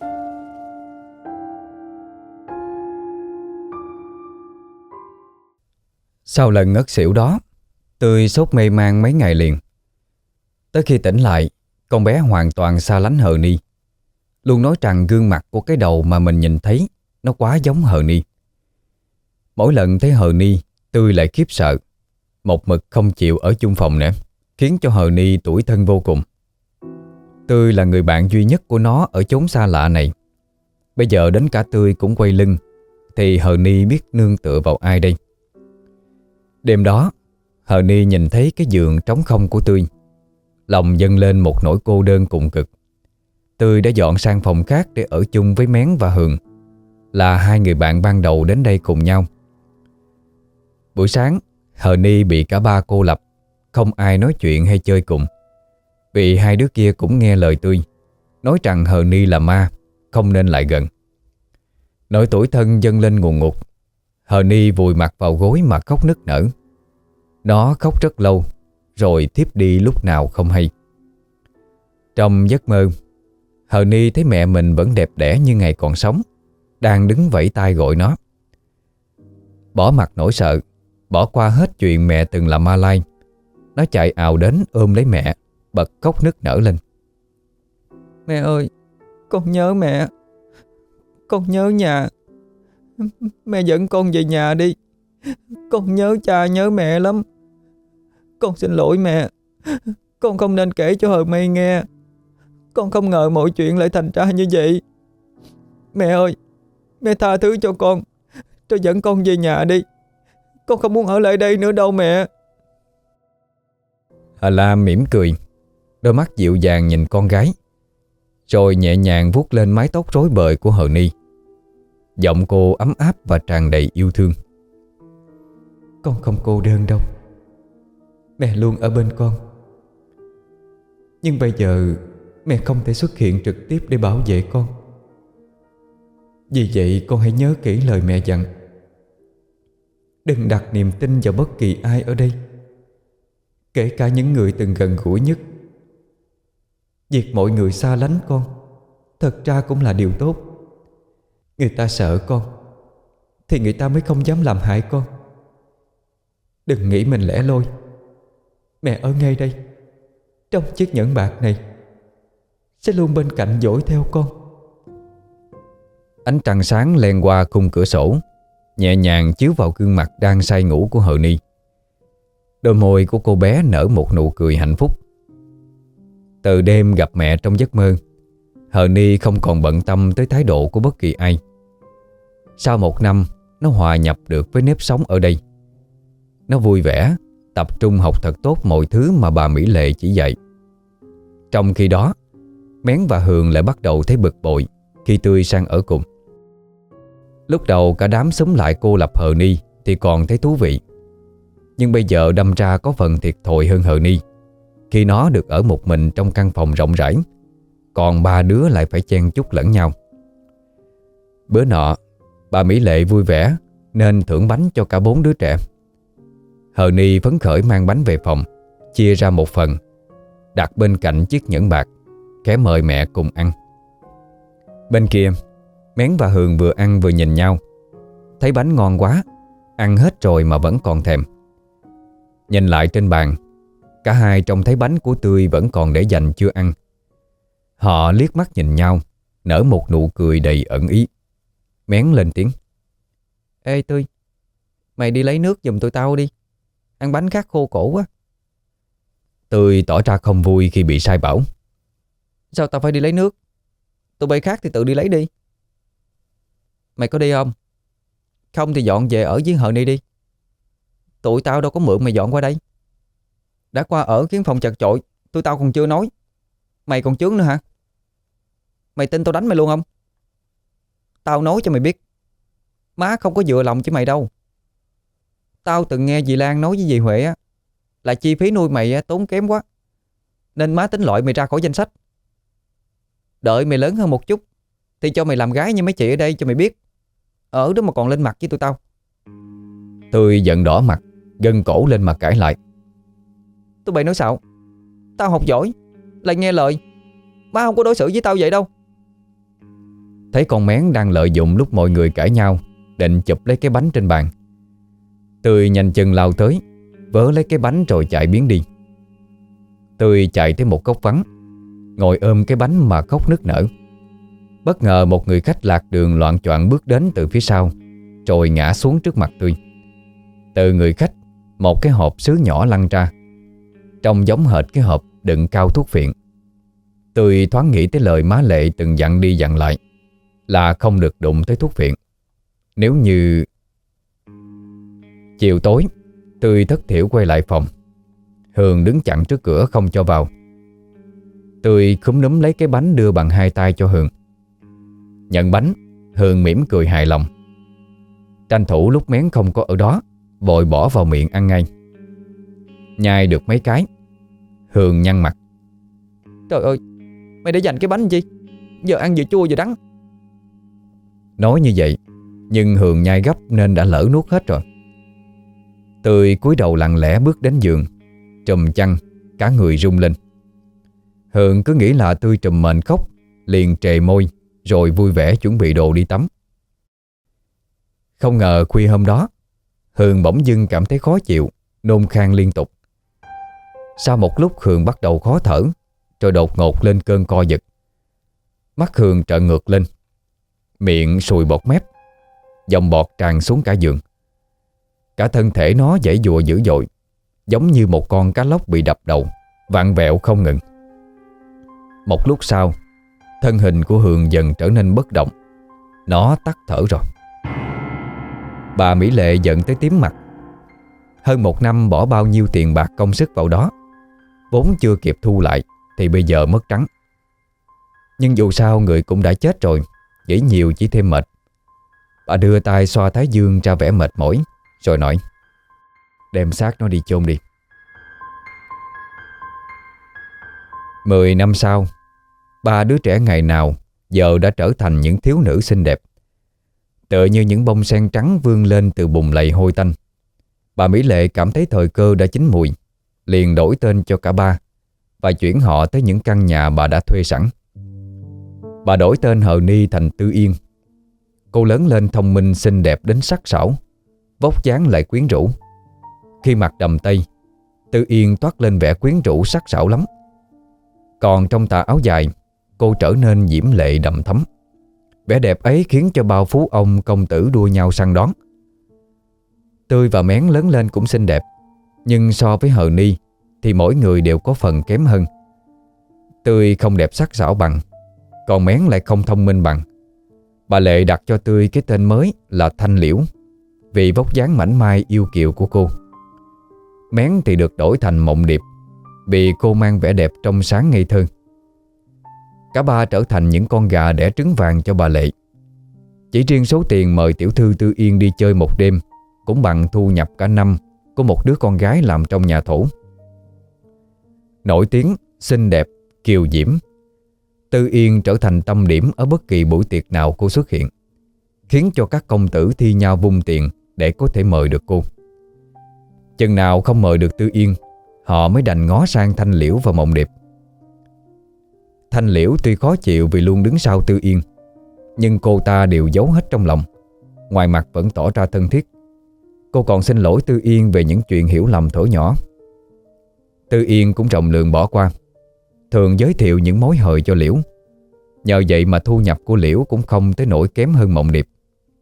Sau lần ngất xỉu đó, Tươi sốt mê man mấy ngày liền. Tới khi tỉnh lại, con bé hoàn toàn xa lánh Hờ Ni, luôn nói rằng gương mặt của cái đầu mà mình nhìn thấy nó quá giống Hờ Ni. Mỗi lần thấy Hờ Ni, Tươi lại khiếp sợ, một mực không chịu ở chung phòng nữa, khiến cho Hờ Ni tủi thân vô cùng. Tươi là người bạn duy nhất của nó ở chốn xa lạ này. Bây giờ đến cả Tươi cũng quay lưng, thì Hờ Ni biết nương tựa vào ai đây? Đêm đó, Hờ Ni nhìn thấy cái giường trống không của Tươi, lòng dâng lên một nỗi cô đơn cùng cực. Tươi đã dọn sang phòng khác để ở chung với Mén và Hường, là hai người bạn ban đầu đến đây cùng nhau. Buổi sáng, Hờ Ni bị cả ba cô lập, không ai nói chuyện hay chơi cùng, vì hai đứa kia cũng nghe lời Tươi, nói rằng Hờ Ni là ma, không nên lại gần. Nỗi tủi thân dâng lên ngùn ngụt. Hờ Ni vùi mặt vào gối mà khóc nức nở. Nó khóc rất lâu, rồi thiếp đi lúc nào không hay. Trong giấc mơ, Hờ Ni thấy mẹ mình vẫn đẹp đẽ như ngày còn sống, đang đứng vẫy tay gọi nó. Bỏ mặt nỗi sợ, bỏ qua hết chuyện mẹ từng là ma lai, Nó chạy ào đến ôm lấy mẹ, bật khóc nức nở lên. Mẹ ơi, con nhớ mẹ. Con nhớ nhà. Mẹ dẫn con về nhà đi. Con nhớ cha nhớ mẹ lắm. Con xin lỗi mẹ. Con không nên kể cho Hờ Mây nghe. Con không ngờ mọi chuyện lại thành ra như vậy. Mẹ ơi, mẹ tha thứ cho con, rồi dẫn con về nhà đi. Con không muốn ở lại đây nữa đâu mẹ. Hà La mỉm cười, đôi mắt dịu dàng nhìn con gái, rồi nhẹ nhàng vuốt lên mái tóc rối bời của Hờ Ni. Giọng cô ấm áp và tràn đầy yêu thương. Con không cô đơn đâu. Mẹ luôn ở bên con. Nhưng bây giờ mẹ không thể xuất hiện trực tiếp để bảo vệ con. Vì vậy con hãy nhớ kỹ lời mẹ dặn. Đừng đặt niềm tin vào bất kỳ ai ở đây, kể cả những người từng gần gũi nhất. Việc mọi người xa lánh con thật ra cũng là điều tốt. Người ta sợ con thì người ta mới không dám làm hại con. Đừng nghĩ mình lẻ loi. Mẹ ở ngay đây, trong chiếc nhẫn bạc này, sẽ luôn bên cạnh dõi theo con. Ánh trăng sáng len qua khung cửa sổ, nhẹ nhàng chiếu vào gương mặt đang say ngủ của Hờ Ni. Đôi môi của cô bé nở một nụ cười hạnh phúc. Từ đêm gặp mẹ trong giấc mơ, Hờ Ni không còn bận tâm tới thái độ của bất kỳ ai. Sau một năm, nó hòa nhập được với nếp sống ở đây. Nó vui vẻ, tập trung học thật tốt mọi thứ mà bà Mỹ Lệ chỉ dạy. Trong khi đó, Mén và Hường lại bắt đầu thấy bực bội khi Tươi sang ở cùng. Lúc đầu cả đám xúm lại cô lập Hờ Ni thì còn thấy thú vị. Nhưng bây giờ đâm ra có phần thiệt thòi hơn Hờ Ni, khi nó được ở một mình trong căn phòng rộng rãi, còn ba đứa lại phải chen chúc lẫn nhau. Bữa nọ, bà Mỹ Lệ vui vẻ nên thưởng bánh cho cả 4 đứa trẻ. Hờ Ni phấn khởi mang bánh về phòng, chia ra một phần, đặt bên cạnh chiếc nhẫn bạc, khẽ mời mẹ cùng ăn. Bên kia, Mén và Hường vừa ăn vừa nhìn nhau. Thấy bánh ngon quá, ăn hết rồi mà vẫn còn thèm. Nhìn lại trên bàn, cả hai trông thấy bánh của Tươi vẫn còn để dành chưa ăn. Họ liếc mắt nhìn nhau, nở một nụ cười đầy ẩn ý. Mén lên tiếng: Ê Tươi, mày đi lấy nước giùm tụi tao đi. Ăn bánh khát khô cổ quá. Tươi tỏ ra không vui khi bị sai bảo. Sao tao phải đi lấy nước? Tụi bay khác thì tự đi lấy đi. Mày có đi không? Không thì dọn về ở với Hờ Ni đi. Tụi tao đâu có mượn mày dọn qua đây. Đã qua ở khiến phòng chật chội, tụi tao còn chưa nói, mày còn chướng nữa hả? Mày tin tao đánh mày luôn không? Tao nói cho mày biết, má không có vừa lòng với mày đâu. Tao từng nghe dì Lan nói với dì Huệ á, là chi phí nuôi mày á, tốn kém quá, nên má tính loại mày ra khỏi danh sách. Đợi mày lớn hơn một chút thì cho mày làm gái như mấy chị ở đây cho mày biết. Ở đó mà còn lên mặt với tụi tao. Tươi giận đỏ mặt, gân cổ lên mà cãi lại. Tụi bay nói sao? Tao học giỏi, lại nghe lời. Má không có đối xử với tao vậy đâu. Thấy con Mén đang lợi dụng lúc mọi người cãi nhau, định chụp lấy cái bánh trên bàn. Tươi nhanh chân lao tới, vớ lấy cái bánh rồi chạy biến đi. Tươi chạy tới một góc vắng, ngồi ôm cái bánh mà khóc nức nở. Bất ngờ một người khách lạc đường loạng choạng bước đến từ phía sau, rồi ngã xuống trước mặt Tươi. Từ người khách, một cái hộp sứ nhỏ lăn ra, trông giống hệt cái hộp đựng cao thuốc phiện. Tươi thoáng nghĩ tới lời má Lệ từng dặn đi dặn lại, là không được đụng tới thuốc phiện. Nếu như... Chiều tối, Tươi thất thểu quay lại phòng. Hường đứng chặn trước cửa không cho vào. Tươi khúm núm lấy cái bánh đưa bằng hai tay cho Hường. Nhận bánh, Hường mỉm cười hài lòng. Tranh thủ lúc Mén không có ở đó, vội bỏ vào miệng ăn ngay. Nhai được mấy cái, Hường nhăn mặt. Trời ơi, mày để dành cái bánh gì? Giờ ăn vừa chua vừa đắng. Nói như vậy, nhưng Hường nhai gấp nên đã lỡ nuốt hết rồi. Tươi cúi đầu lặng lẽ bước đến giường, trùm chăn, cả người rung lên. Hường cứ nghĩ là Tươi trùm mền khóc, liền trề môi, rồi vui vẻ chuẩn bị đồ đi tắm. Không ngờ khuya hôm đó, Hường bỗng dưng cảm thấy khó chịu, nôn khan liên tục. Sau một lúc Hường bắt đầu khó thở, rồi đột ngột lên cơn co giật. Mắt Hường trợn ngược lên, miệng sùi bọt mép, dòng bọt tràn xuống cả giường. Cả thân thể nó giãy giụa dữ dội, giống như một con cá lóc bị đập đầu, vặn vẹo không ngừng. Một lúc sau, thân hình của Hường dần trở nên bất động. Nó tắt thở rồi. Bà Mỹ Lệ giận tới tím mặt. Hơn một năm bỏ bao nhiêu tiền bạc công sức vào đó, vốn chưa kịp thu lại thì bây giờ mất trắng. Nhưng dù sao người cũng đã chết rồi, nghĩ nhiều chỉ thêm mệt. Bà đưa tay xoa thái dương ra vẻ mệt mỏi, rồi nói: "Đem xác nó đi chôn đi." 10 năm sau, ba đứa trẻ ngày nào giờ đã trở thành những thiếu nữ xinh đẹp, tựa như những bông sen trắng vươn lên từ bùn lầy hôi tanh. Bà Mỹ Lệ cảm thấy thời cơ đã chín mùi, liền đổi tên cho cả ba và chuyển họ tới những căn nhà bà đã thuê sẵn. Bà đổi tên Hờ Ni thành Tư Yên. Cô lớn lên thông minh xinh đẹp đến sắc sảo, vóc dáng lại quyến rũ. Khi mặc đầm tây, Tư Yên toát lên vẻ quyến rũ sắc sảo lắm. Còn trong tà áo dài, cô trở nên diễm lệ đậm thắm. Vẻ đẹp ấy khiến cho bao phú ông công tử đua nhau săn đón. Tươi và Mén lớn lên cũng xinh đẹp, nhưng so với Hờ Ni thì mỗi người đều có phần kém hơn. Tươi không đẹp sắc sảo bằng, còn Mén lại không thông minh bằng. Bà Lệ đặt cho Tươi cái tên mới là Thanh Liễu, vì vóc dáng mảnh mai yêu kiều của cô. Mén thì được đổi thành Mộng Điệp, vì cô mang vẻ đẹp trong sáng ngây thơ. Cả ba trở thành những con gà đẻ trứng vàng cho bà Lệ. Chỉ riêng số tiền mời tiểu thư Tư Yên đi chơi một đêm cũng bằng thu nhập cả năm của một đứa con gái làm trong nhà thổ. Nổi tiếng, xinh đẹp, kiều diễm, Tư Yên trở thành tâm điểm ở bất kỳ buổi tiệc nào cô xuất hiện, khiến cho các công tử thi nhau vung tiền để có thể mời được cô. Chừng nào không mời được Tư Yên, họ mới đành ngó sang Thanh Liễu và Mộng Điệp. Thanh Liễu tuy khó chịu vì luôn đứng sau Tư Yên, nhưng cô ta đều giấu hết trong lòng, ngoài mặt vẫn tỏ ra thân thiết. Cô còn xin lỗi Tư Yên về những chuyện hiểu lầm thuở nhỏ. Tư Yên cũng rộng lượng bỏ qua, thường giới thiệu những mối hời cho Liễu. Nhờ vậy mà thu nhập của Liễu cũng không tới nỗi kém hơn Mộng Điệp.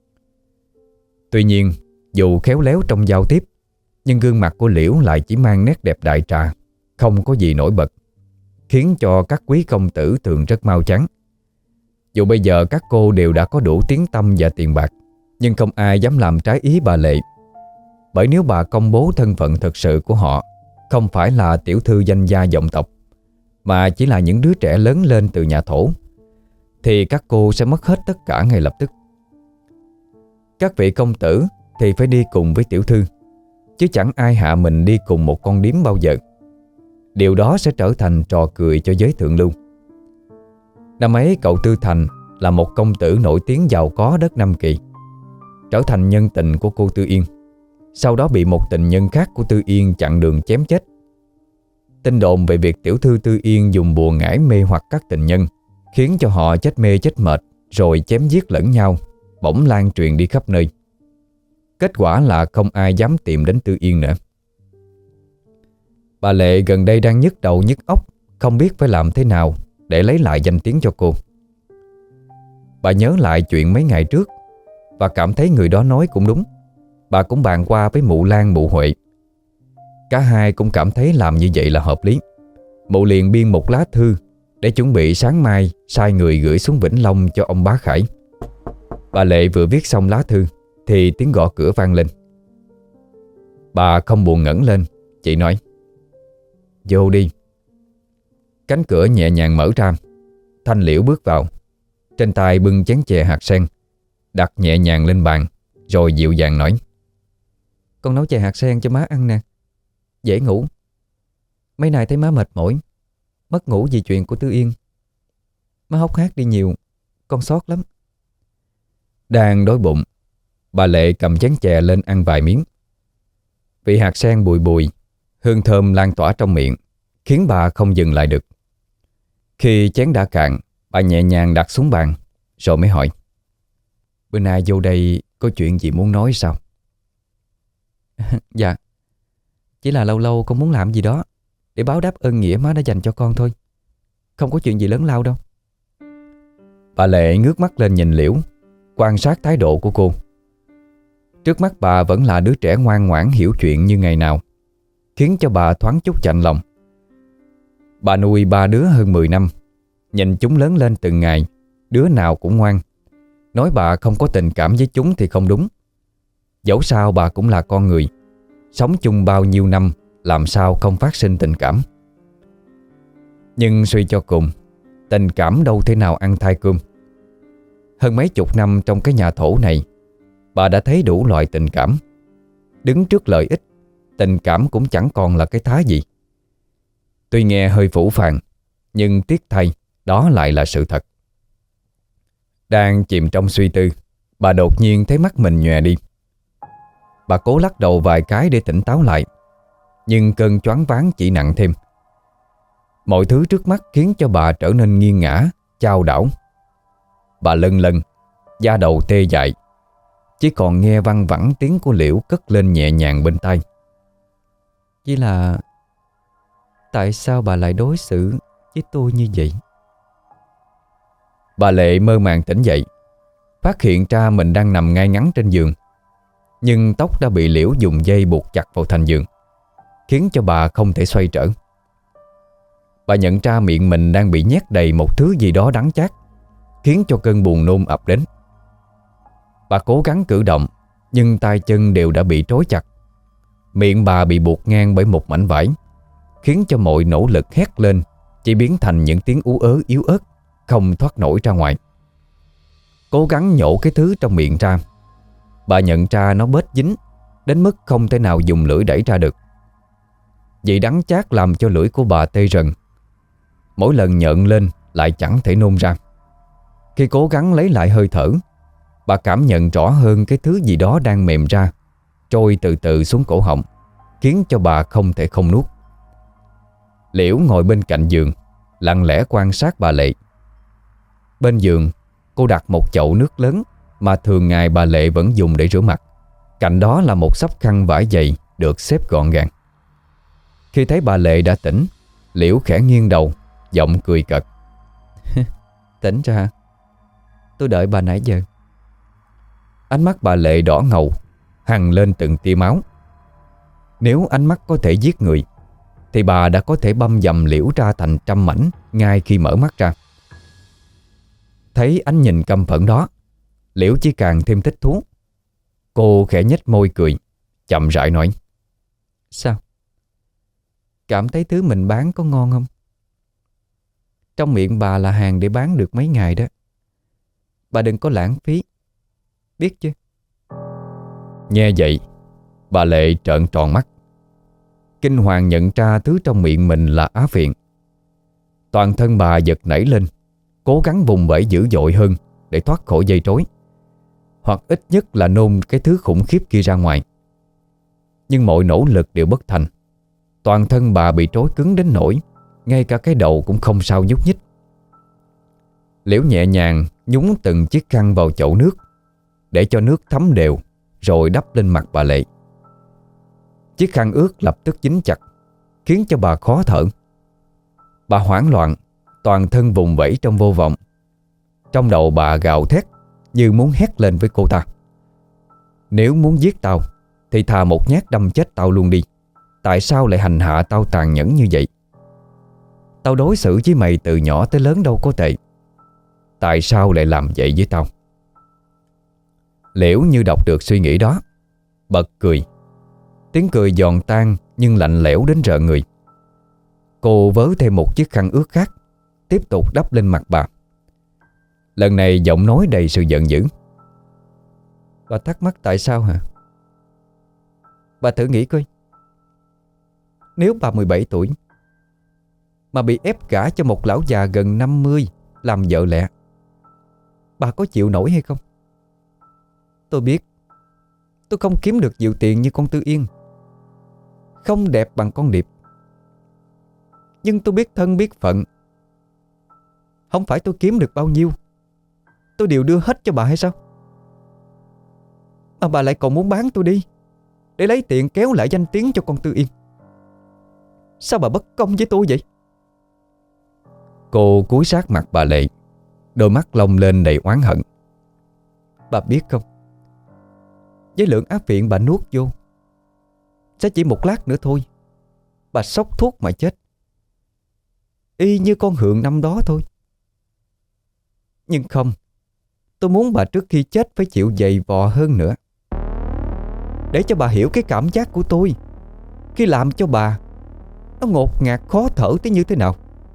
Tuy nhiên, dù khéo léo trong giao tiếp, nhưng gương mặt của Liễu lại chỉ mang nét đẹp đại trà, không có gì nổi bật, khiến cho các quý công tử thường rất mau chán. Dù bây giờ các cô đều đã có đủ tiếng tăm và tiền bạc, nhưng không ai dám làm trái ý bà Lệ. Bởi nếu bà công bố thân phận thật sự của họ không phải là tiểu thư danh gia vọng tộc, mà chỉ là những đứa trẻ lớn lên từ nhà thổ, thì các cô sẽ mất hết tất cả ngay lập tức. Các vị công tử thì phải đi cùng với tiểu thư, chứ chẳng ai hạ mình đi cùng một con điếm bao giờ. Điều đó sẽ trở thành trò cười cho giới thượng lưu. Năm ấy cậu Tư Thành là một công tử nổi tiếng giàu có đất Nam Kỳ, trở thành nhân tình của cô Tư Yên. Sau đó bị một tình nhân khác của Tư Yên chặn đường chém chết. Tin đồn về việc tiểu thư Tư Yên dùng bùa ngải mê hoặc các tình nhân, khiến cho họ chết mê chết mệt rồi chém giết lẫn nhau, bỗng lan truyền đi khắp nơi. Kết quả là không ai dám tìm đến Tư Yên nữa. Bà Lệ gần đây đang nhức đầu nhức óc, không biết phải làm thế nào để lấy lại danh tiếng cho cô. Bà nhớ lại chuyện mấy ngày trước và cảm thấy người đó nói cũng đúng. Bà cũng bàn qua với mụ Lan, mụ Huệ. Cả hai cũng cảm thấy làm như vậy là hợp lý. Mụ liền biên một lá thư để chuẩn bị sáng mai sai người gửi xuống Vĩnh Long cho ông Bá Khải. Bà Lệ vừa viết xong lá thư thì tiếng gõ cửa vang lên. Bà không buồn ngẩng lên, chị nói: "Vô đi." Cánh cửa nhẹ nhàng mở ra. Thanh Liễu bước vào, trên tay bưng chén chè hạt sen, đặt nhẹ nhàng lên bàn, rồi dịu dàng nói: "Con nấu chè hạt sen cho má ăn nè, dễ ngủ. Mấy nay thấy má mệt mỏi, mất ngủ vì chuyện của Tư Yên. Má hốc hác đi nhiều, con sót lắm." Đang đói bụng, bà Lệ cầm chén chè lên ăn vài miếng. Vị hạt sen bùi bùi, hương thơm lan tỏa trong miệng, khiến bà không dừng lại được. Khi chén đã cạn, bà nhẹ nhàng đặt xuống bàn, rồi mới hỏi: "Bữa nay vô đây có chuyện gì muốn nói sao?" "Dạ, chỉ là lâu lâu con muốn làm gì đó, để báo đáp ơn nghĩa má đã dành cho con thôi. Không có chuyện gì lớn lao đâu. Bà Lệ ngước mắt lên nhìn Liễu, quan sát thái độ của cô. Trước mắt bà vẫn là đứa trẻ ngoan ngoãn hiểu chuyện như ngày nào, khiến cho bà thoáng chút chạnh lòng. Bà nuôi 3 đứa hơn 10 năm, nhìn chúng lớn lên từng ngày, đứa nào cũng ngoan. Nói bà không có tình cảm với chúng thì không đúng. Dẫu sao bà cũng là con người, sống chung bao nhiêu năm, làm sao không phát sinh tình cảm. Nhưng suy cho cùng, tình cảm đâu thể nào ăn thai cơm. Hơn mấy chục năm trong cái nhà thổ này, bà đã thấy đủ loại tình cảm. Đứng trước lợi ích, tình cảm cũng chẳng còn là cái thá gì. Tuy nghe hơi phũ phàng, nhưng tiếc thay, đó lại là sự thật. Đang chìm trong suy tư, bà đột nhiên thấy mắt mình nhòe đi. Bà cố lắc đầu vài cái để tỉnh táo lại, nhưng cơn choáng váng chỉ nặng thêm. Mọi thứ trước mắt khiến cho bà trở nên nghiêng ngã, chao đảo. Bà lân lân, da đầu tê dại, chỉ còn nghe văng vẳng tiếng của Liễu cất lên nhẹ nhàng bên tai. Chỉ là tại sao bà lại đối xử với tôi như vậy? Bà Lệ mơ màng tỉnh dậy, phát hiện ra mình đang nằm ngay ngắn trên giường, nhưng tóc đã bị Liễu dùng dây buộc chặt vào thành giường, khiến cho bà không thể xoay trở. Bà nhận ra miệng mình đang bị nhét đầy một thứ gì đó đắng chát, khiến cho cơn buồn nôn ập đến. Bà cố gắng cử động, nhưng tay chân đều đã bị trói chặt. Miệng bà bị buộc ngang bởi một mảnh vải, khiến cho mọi nỗ lực hét lên chỉ biến thành những tiếng ú ớ yếu ớt, không thoát nổi ra ngoài. Cố gắng nhổ cái thứ trong miệng ra, bà nhận ra nó bết dính đến mức không thể nào dùng lưỡi đẩy ra được. Vị đắng chát làm cho lưỡi của bà tê rần. Mỗi lần nhợn lên lại chẳng thể nôn ra. Khi cố gắng lấy lại hơi thở, bà cảm nhận rõ hơn cái thứ gì đó đang mềm ra, trôi từ từ xuống cổ họng, khiến cho bà không thể không nuốt. Liễu ngồi bên cạnh giường, lặng lẽ quan sát bà Lệ. Bên giường, cô đặt một chậu nước lớn mà thường ngày bà Lệ vẫn dùng để rửa mặt. Cạnh đó là một xấp khăn vải dày được xếp gọn gàng. Khi thấy bà Lệ đã tỉnh, Liễu khẽ nghiêng đầu, giọng cười cợt. Tỉnh ra, tôi đợi bà nãy giờ. Ánh mắt bà Lệ đỏ ngầu, hằn lên từng tia máu. Nếu ánh mắt có thể giết người, thì bà đã có thể băm dầm Liễu ra thành trăm mảnh ngay khi mở mắt ra. Thấy ánh nhìn căm phẫn đó, Liễu chỉ càng thêm thích thú. Cô khẽ nhếch môi cười, chậm rãi nói. Sao? Cảm thấy thứ mình bán có ngon không? Trong miệng bà là hàng để bán được mấy ngày đó. Bà đừng có lãng phí, biết chứ? Nghe vậy, bà Lệ trợn tròn mắt. Kinh hoàng nhận ra thứ trong miệng mình là á phiện. Toàn thân bà giật nảy lên, cố gắng vùng vẫy dữ dội hơn để thoát khỏi dây trói, hoặc ít nhất là nôn cái thứ khủng khiếp kia ra ngoài. Nhưng mọi nỗ lực đều bất thành. Toàn thân bà bị trói cứng đến nỗi ngay cả cái đầu cũng không sao nhúc nhích. Liễu nhẹ nhàng nhúng từng chiếc khăn vào chậu nước để cho nước thấm đều, rồi đắp lên mặt bà Lệ. Chiếc khăn ướt lập tức dính chặt, khiến cho bà khó thở. Bà hoảng loạn, toàn thân vùng vẫy trong vô vọng. Trong đầu bà gào thét như muốn hét lên với cô ta. Nếu muốn giết tao thì thà một nhát đâm chết tao luôn đi. Tại sao lại hành hạ tao tàn nhẫn như vậy? Tao đối xử với mày từ nhỏ tới lớn đâu có tệ. Tại sao lại làm vậy với tao? Liễu như đọc được suy nghĩ đó, bật cười. Tiếng cười giòn tan nhưng lạnh lẽo đến rợn người. Cô vớ thêm một chiếc khăn ướt khác, tiếp tục đắp lên mặt bà. Lần này giọng nói đầy sự giận dữ. Bà thắc mắc tại sao hả? Bà thử nghĩ coi. Nếu bà 17 tuổi mà bị ép gả cho một lão già gần 50 làm vợ lẽ, bà có chịu nổi hay không? Tôi biết tôi không kiếm được nhiều tiền như con Tư Yên, không đẹp bằng con Điệp, nhưng tôi biết thân biết phận. Không phải tôi kiếm được bao nhiêu tôi đều đưa hết cho bà hay sao? Mà bà lại còn muốn bán tôi đi để lấy tiền kéo lại danh tiếng cho con Tư Yên. Sao bà bất công với tôi vậy? Cô cúi sát mặt bà Lệ, đôi mắt long lên đầy oán hận. Bà biết không, với lượng áp viện bà nuốt vô, sẽ chỉ một lát nữa thôi bà sốc thuốc mà chết, y như con Hường năm đó thôi. Nhưng không, tôi muốn bà trước khi chết phải chịu dày vò hơn nữa, để cho bà hiểu cái cảm giác của tôi khi làm cho bà nó ngột ngạt khó thở tới như thế nào.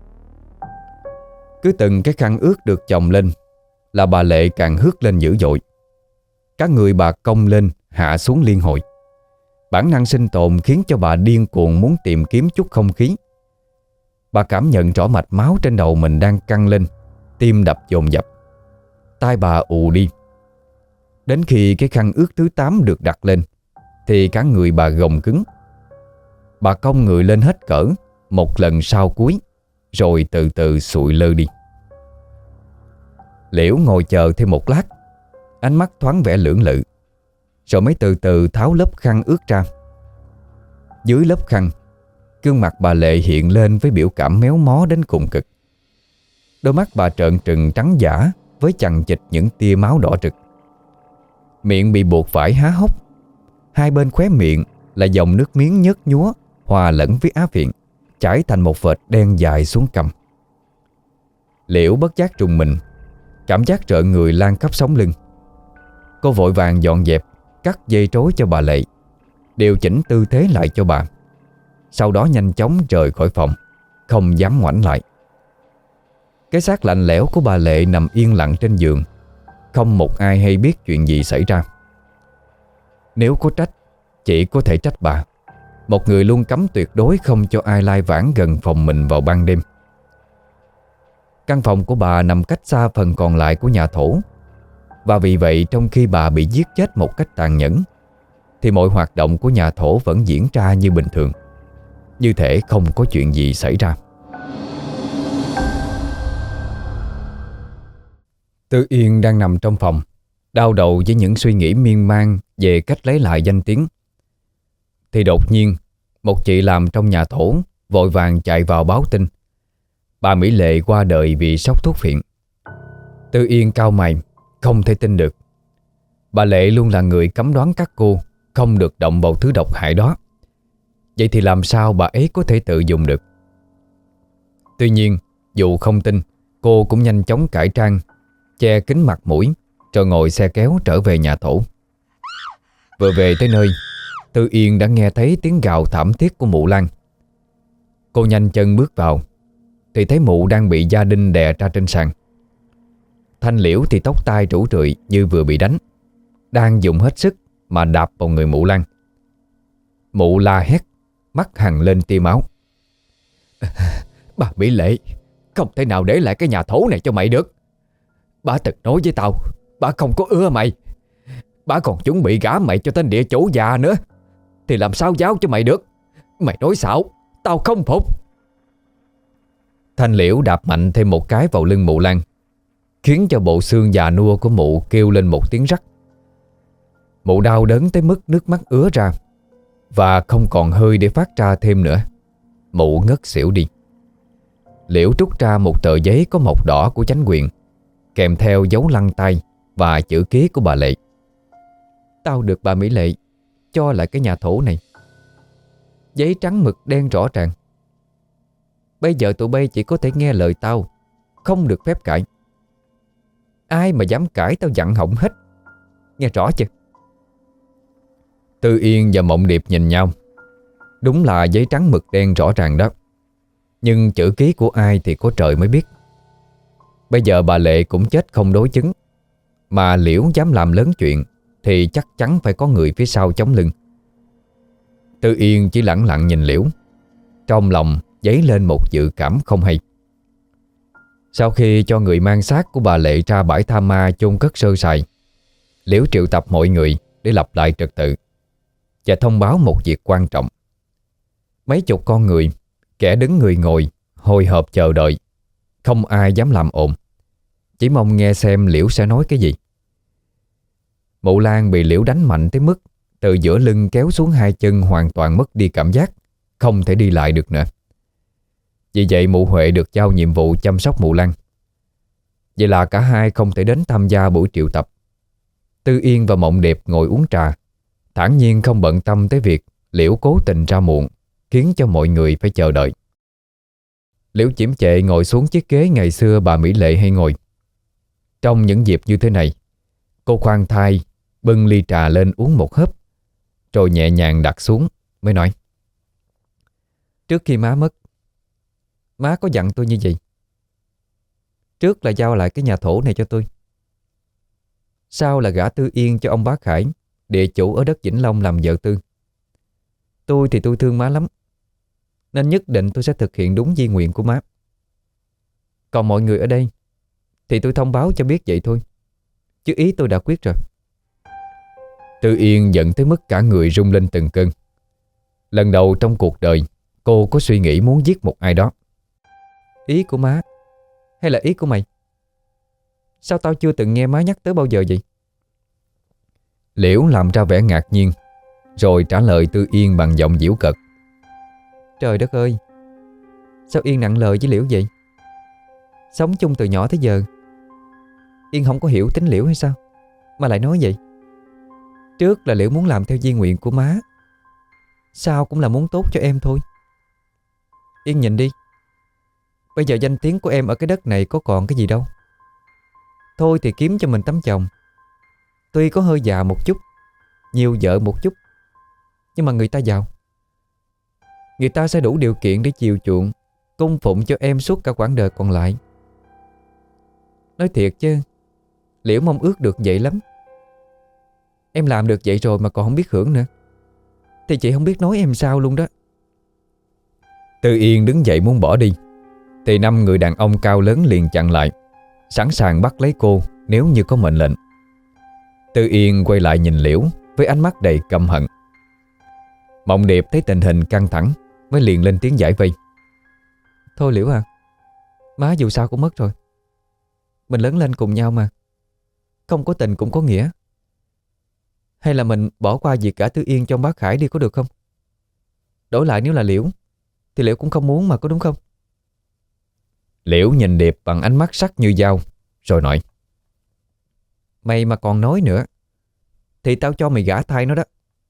Cứ từng cái khăn ướt được chồng lên là bà Lệ càng hướt lên dữ dội. Các người bà cong lên hạ xuống liên hồi. Bản năng sinh tồn khiến cho bà điên cuồng muốn tìm kiếm chút không khí. Bà cảm nhận rõ mạch máu trên đầu mình đang căng lên, tim đập dồn dập. Tai bà ù đi. Đến khi cái khăn ướt thứ 8 được đặt lên thì cả người bà gồng cứng. Bà cong người lên hết cỡ một lần sau cuối, rồi từ từ sụi lơ đi. Liễu ngồi chờ thêm một lát, ánh mắt thoáng vẻ lưỡng lự, rồi mới từ từ tháo lớp khăn ướt ra. Dưới lớp khăn, gương mặt bà Lệ hiện lên với biểu cảm méo mó đến cùng cực. Đôi mắt bà trợn trừng trắng dã với chằng chịt những tia máu đỏ rực. Miệng bị buộc vải há hốc, hai bên khóe miệng là dòng nước miếng nhớt nhúa hòa lẫn với á phiện, chảy thành một vệt đen dài xuống cằm. Liễu bất giác trùng mình, cảm giác rợn người lan khắp sống lưng. Cô vội vàng dọn dẹp, cắt dây trối cho bà Lệ, điều chỉnh tư thế lại cho bà. Sau đó nhanh chóng rời khỏi phòng, không dám ngoảnh lại. Cái xác lạnh lẽo của bà Lệ nằm yên lặng trên giường, không một ai hay biết chuyện gì xảy ra. Nếu có trách, chỉ có thể trách bà, một người luôn cấm tuyệt đối không cho ai lai vãng gần phòng mình vào ban đêm. Căn phòng của bà nằm cách xa phần còn lại của nhà thổ, và vì vậy trong khi bà bị giết chết một cách tàn nhẫn thì mọi hoạt động của nhà thổ vẫn diễn ra như bình thường, như thể không có chuyện gì xảy ra. Tư Yên đang nằm trong phòng, đau đầu với những suy nghĩ miên man về cách lấy lại danh tiếng. Thì đột nhiên, một chị làm trong nhà thổ vội vàng chạy vào báo tin bà Mỹ Lệ qua đời vì sốc thuốc phiện. Tư Yên cau mày, không thể tin được. Bà Lệ luôn là người cấm đoán các cô không được động vào thứ độc hại đó. Vậy thì làm sao bà ấy có thể tự dùng được? Tuy nhiên, dù không tin, cô cũng nhanh chóng cải trang, che kín mặt mũi, rồi ngồi xe kéo trở về nhà thổ. Vừa về tới nơi, Tư Yên đã nghe thấy tiếng gào thảm thiết của mụ Lan. Cô nhanh chân bước vào thì thấy mụ đang bị gia đình đè ra trên sàn. Thanh Liễu thì tóc tai rủ rượi như vừa bị đánh, đang dùng hết sức mà đạp vào người mụ Lan. Mụ la hét, mắt hằn lên tia máu. Bà Mỹ Lệ, không thể nào để lại cái nhà thổ này cho mày được. Bà từng nói với tao, bà không có ưa mày. Bà còn chuẩn bị gả mày cho tên địa chủ già nữa, thì làm sao giáo cho mày được. Mày nói xạo, tao không phục. Thanh Liễu đạp mạnh thêm một cái vào lưng mụ Lan, khiến cho bộ xương già nua của mụ kêu lên một tiếng rắc. Mụ đau đớn tới mức nước mắt ứa ra, và không còn hơi để phát ra thêm nữa. Mụ ngất xỉu đi. Liễu trút ra một tờ giấy có mộc đỏ của chánh quyền, kèm theo dấu lăn tay và chữ ký của bà Lệ. Tao được bà Mỹ Lệ cho lại cái nhà thổ này. Giấy trắng mực đen rõ ràng. Bây giờ tụi bay chỉ có thể nghe lời tao, không được phép cãi. Ai mà dám cãi tao dặn hỏng hết. Nghe rõ chưa? Tư Yên và Mộng Điệp nhìn nhau. Đúng là giấy trắng mực đen rõ ràng đó. Nhưng chữ ký của ai thì có trời mới biết. Bây giờ bà Lệ cũng chết không đối chứng, mà Liễu dám làm lớn chuyện thì chắc chắn phải có người phía sau chống lưng. Tư Yên chỉ lẳng lặng nhìn Liễu, trong lòng dấy lên một dự cảm không hay. Sau khi cho người mang xác của bà Lệ ra bãi tha ma chôn cất sơ sài, Liễu triệu tập mọi người để lập lại trật tự và thông báo một việc quan trọng. Mấy chục con người, kẻ đứng người ngồi, hồi hộp chờ đợi. Không ai dám làm ồn, chỉ mong nghe xem Liễu sẽ nói cái gì. Mụ Lan bị Liễu đánh mạnh tới mức từ giữa lưng kéo xuống hai chân, hoàn toàn mất đi cảm giác, không thể đi lại được nữa. Vì vậy mụ Huệ được giao nhiệm vụ chăm sóc mụ Lan. Vậy là cả hai không thể đến tham gia buổi triệu tập. Tư Yên và Mộng Điệp ngồi uống trà, thản nhiên không bận tâm tới việc Liễu cố tình ra muộn, khiến cho mọi người phải chờ đợi. Liễu Chiếm Chệ ngồi xuống chiếc ghế ngày xưa bà Mỹ Lệ hay ngồi. Trong những dịp như thế này, cô khoan thai bưng ly trà lên uống một hớp, rồi nhẹ nhàng đặt xuống mới nói: Trước khi má mất, má có dặn tôi như vậy. Trước là giao lại cái nhà thổ này cho tôi, sau là gả Tư Yên cho ông Bá Khải, địa chủ ở đất Vĩnh Long làm vợ tư. Tôi thì tôi thương má lắm, nên nhất định tôi sẽ thực hiện đúng di nguyện của má. Còn mọi người ở đây thì tôi thông báo cho biết vậy thôi, chứ ý tôi đã quyết rồi. Tư Yên giận tới mức cả người rung lên từng cơn. Lần đầu trong cuộc đời cô có suy nghĩ muốn giết một ai đó. Ý của má hay là ý của mày? Sao tao chưa từng nghe má nhắc tới bao giờ vậy? Liễu làm ra vẻ ngạc nhiên, rồi trả lời Tư Yên bằng giọng giễu cợt: Trời đất ơi, sao Yên nặng lời với Liễu vậy? Sống chung từ nhỏ tới giờ, Yên không có hiểu tính Liễu hay sao mà lại nói vậy? Trước là Liễu muốn làm theo di nguyện của má, sau cũng là muốn tốt cho em thôi. Yên nhìn đi, bây giờ danh tiếng của em ở cái đất này có còn cái gì đâu. Thôi thì kiếm cho mình tấm chồng, tuy có hơi già một chút, nhiều vợ một chút, nhưng mà người ta giàu. Người ta sẽ đủ điều kiện để chiều chuộng, cung phụng cho em suốt cả quãng đời còn lại. Nói thiệt chứ, Liễu mong ước được vậy lắm. Em làm được vậy rồi mà còn không biết hưởng nữa, thì chị không biết nói em sao luôn đó. Tư Yên đứng dậy muốn bỏ đi, thì 5 người đàn ông cao lớn liền chặn lại, sẵn sàng bắt lấy cô nếu như có mệnh lệnh. Tư Yên quay lại nhìn Liễu với ánh mắt đầy căm hận. Mộng Điệp thấy tình hình căng thẳng mới liền lên tiếng giải vây: Thôi Liễu à, má dù sao cũng mất rồi. Mình lớn lên cùng nhau mà, không có tình cũng có nghĩa. Hay là mình bỏ qua việc cả Tư Yên trong Bá Khải đi có được không? Đổi lại nếu là Liễu thì Liễu cũng không muốn mà, có đúng không? Liễu nhìn Điệp bằng ánh mắt sắc như dao, rồi nói: Mày mà còn nói nữa thì tao cho mày gả thay nó đó.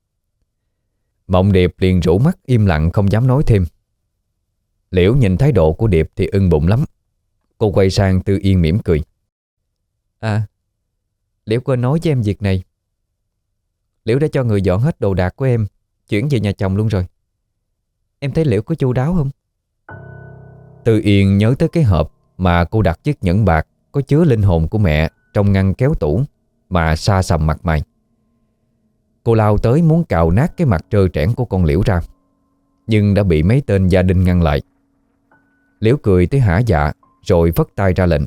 Mộng Điệp liền rũ mắt im lặng không dám nói thêm. Liễu nhìn thái độ của Điệp thì ưng bụng lắm. Cô quay sang Tư Yên mỉm cười: À, Liễu quên nói với em việc này. Liễu đã cho người dọn hết đồ đạc của em chuyển về nhà chồng luôn rồi. Em thấy Liễu có chu đáo không? Tư Yên nhớ tới cái hộp mà cô đặt chiếc nhẫn bạc có chứa linh hồn của mẹ trong ngăn kéo tủ mà sa sầm mặt mày. Cô lao tới muốn cào nát cái mặt trơ trẽn của con Liễu ra, nhưng đã bị mấy tên gia đình ngăn lại. Liễu cười tới hả dạ, rồi phất tay ra lệnh: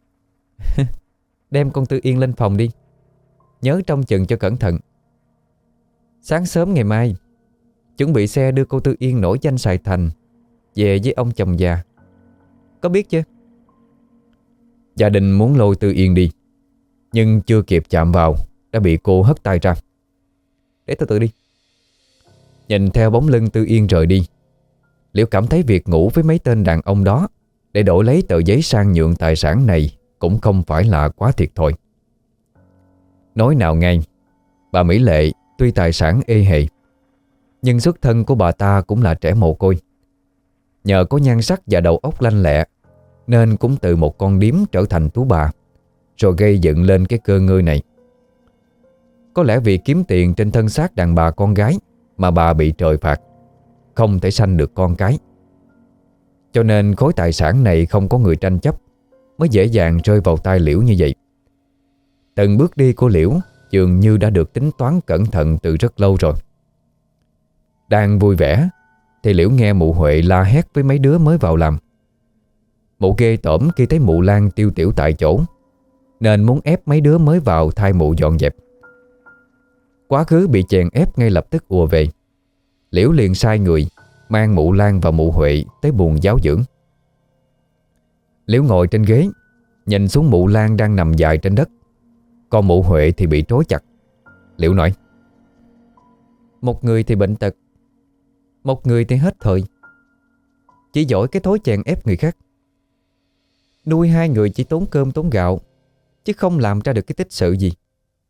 Đem con Tư Yên lên phòng đi, nhớ trông chừng cho cẩn thận. Sáng sớm ngày mai chuẩn bị xe đưa cô Tư Yên nổi danh Sài Thành về với ông chồng già. Có biết chưa? Gia đình muốn lôi Tư Yên đi, nhưng chưa kịp chạm vào đã bị cô hất tay ra: Để tôi tự đi. Nhìn theo bóng lưng Tư Yên rời đi, Liễu cảm thấy việc ngủ với mấy tên đàn ông đó để đổi lấy tờ giấy sang nhượng tài sản này cũng không phải là quá thiệt thòi. Nói nào ngay, bà Mỹ Lệ tuy tài sản ê hề, nhưng xuất thân của bà ta cũng là trẻ mồ côi. Nhờ có nhan sắc và đầu óc lanh lẹ, nên cũng từ một con điếm trở thành tú bà, rồi gây dựng lên cái cơ ngơi này. Có lẽ vì kiếm tiền trên thân xác đàn bà con gái mà bà bị trời phạt, không thể sanh được con cái. Cho nên khối tài sản này không có người tranh chấp, mới dễ dàng rơi vào tay Liễu như vậy. Từng bước đi của Liễu dường như đã được tính toán cẩn thận từ rất lâu rồi. Đang vui vẻ thì Liễu nghe mụ Huệ la hét với mấy đứa mới vào làm. Mụ ghê tởm khi thấy mụ Lan tiêu tiểu tại chỗ, nên muốn ép mấy đứa mới vào thay mụ dọn dẹp. Quá khứ bị chèn ép ngay lập tức ùa về. Liễu liền sai người mang mụ Lan và mụ Huệ tới buồng giáo dưỡng. Liễu ngồi trên ghế, nhìn xuống mụ Lan đang nằm dài trên đất, còn mụ Huệ thì bị trói chặt. Liễu nói: Một người thì bệnh tật, một người thì hết thời. chỉ giỏi cái thói chèn ép người khác. Nuôi hai người chỉ tốn cơm tốn gạo, chứ không làm ra được cái tích sự gì.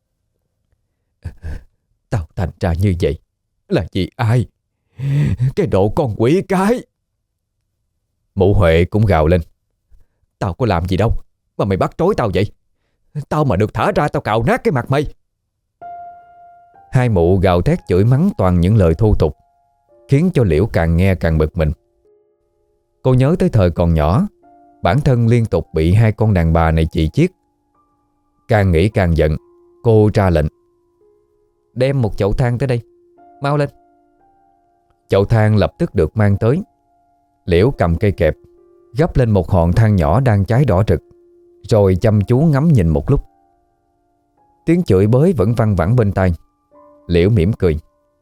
Tao thành ra như vậy là vì ai? Cái độ con quỷ cái! Mụ Huệ cũng gào lên. Tao có làm gì đâu mà mày bắt trối tao vậy? Tao mà được thả ra tao cạo nát cái mặt mày. Hai mụ gào thét chửi mắng toàn những lời thô tục, khiến cho Liễu càng nghe càng bực mình. Cô nhớ tới thời còn nhỏ, bản thân liên tục bị hai con đàn bà này chì chiết. Càng nghĩ càng giận, cô ra lệnh: đem một chậu than tới đây, mau lên. Chậu than lập tức được mang tới. Liễu cầm cây kẹp, gấp lên một hòn than nhỏ đang cháy đỏ rực, rồi chăm chú ngắm nhìn một lúc. Tiếng chửi bới vẫn văng vẳng bên tai. Liễu mỉm cười.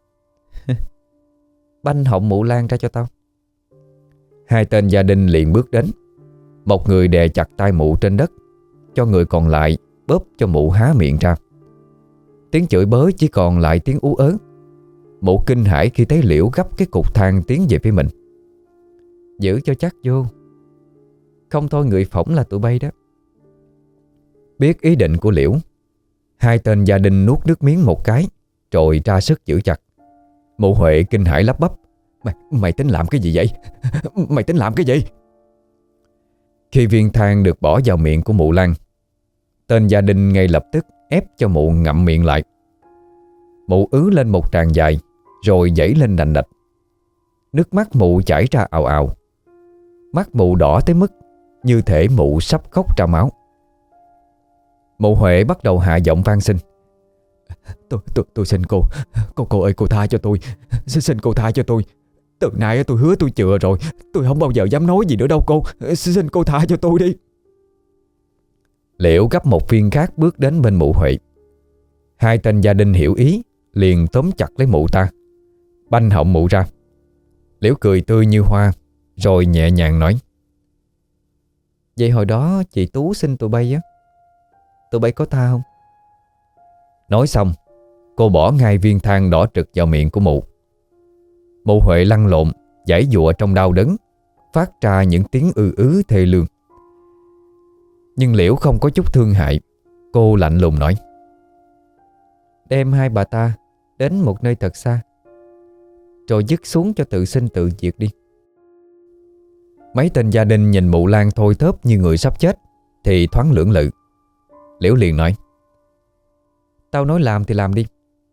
Banh họng mụ Lan ra cho tao. Hai tên gia đình liền bước đến. Một người đè chặt tay mụ trên đất, cho người còn lại bóp cho mụ há miệng ra. Tiếng chửi bới chỉ còn lại tiếng ú ớ. Mụ kinh hãi khi thấy Liễu gấp cái cục than tiến về phía mình. Giữ cho chắc vô, không thôi người phỏng là tụi bay đó. Biết ý định của Liễu, hai tên gia đình nuốt nước miếng một cái, rồi ra sức giữ chặt. Mụ Huệ kinh hãi lắp bắp: Mày tính làm cái gì vậy? Mày tính làm cái gì? Khi viên than được bỏ vào miệng của mụ Lan, tên gia đình ngay lập tức ép cho mụ ngậm miệng lại. Mụ ứ lên một tràng dài, rồi dãy lên đành đạch. Nước mắt mụ chảy ra ào ào. Mắt mụ đỏ tới mức như thể mụ sắp khóc ra máu. Mụ Huệ bắt đầu hạ giọng van xin: Tôi xin cô ơi, cô tha cho tôi. Xin cô tha cho tôi. Từ nay tôi hứa tôi chừa rồi, tôi không bao giờ dám nói gì nữa đâu cô. Xin cô tha cho tôi đi. Liễu gấp một viên khác bước đến bên mụ Huệ. Hai tên gia đình hiểu ý, liền tóm chặt lấy mụ ta, banh họng mụ ra. Liễu cười tươi như hoa, rồi nhẹ nhàng nói: Vậy hồi đó chị Tú xin tụi bay á, tụi bay có tha không? Nói xong, cô bỏ ngay viên than đỏ trực vào miệng của mụ. Mụ Huệ lăn lộn, giãy giụa trong đau đớn, phát ra những tiếng ư thê lương. Nhưng Liễu không có chút thương hại. Cô lạnh lùng nói: Đem hai bà ta đến một nơi thật xa, rồi dứt xuống cho tự sinh tự diệt đi. Mấy tên gia đình nhìn mụ Lan thôi thóp như người sắp chết thì thoáng lưỡng lự. Liễu liền nói: Tao nói làm thì làm đi.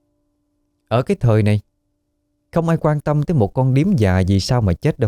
Ở cái thời này, không ai quan tâm tới một con điếm già gì sao mà chết đâu.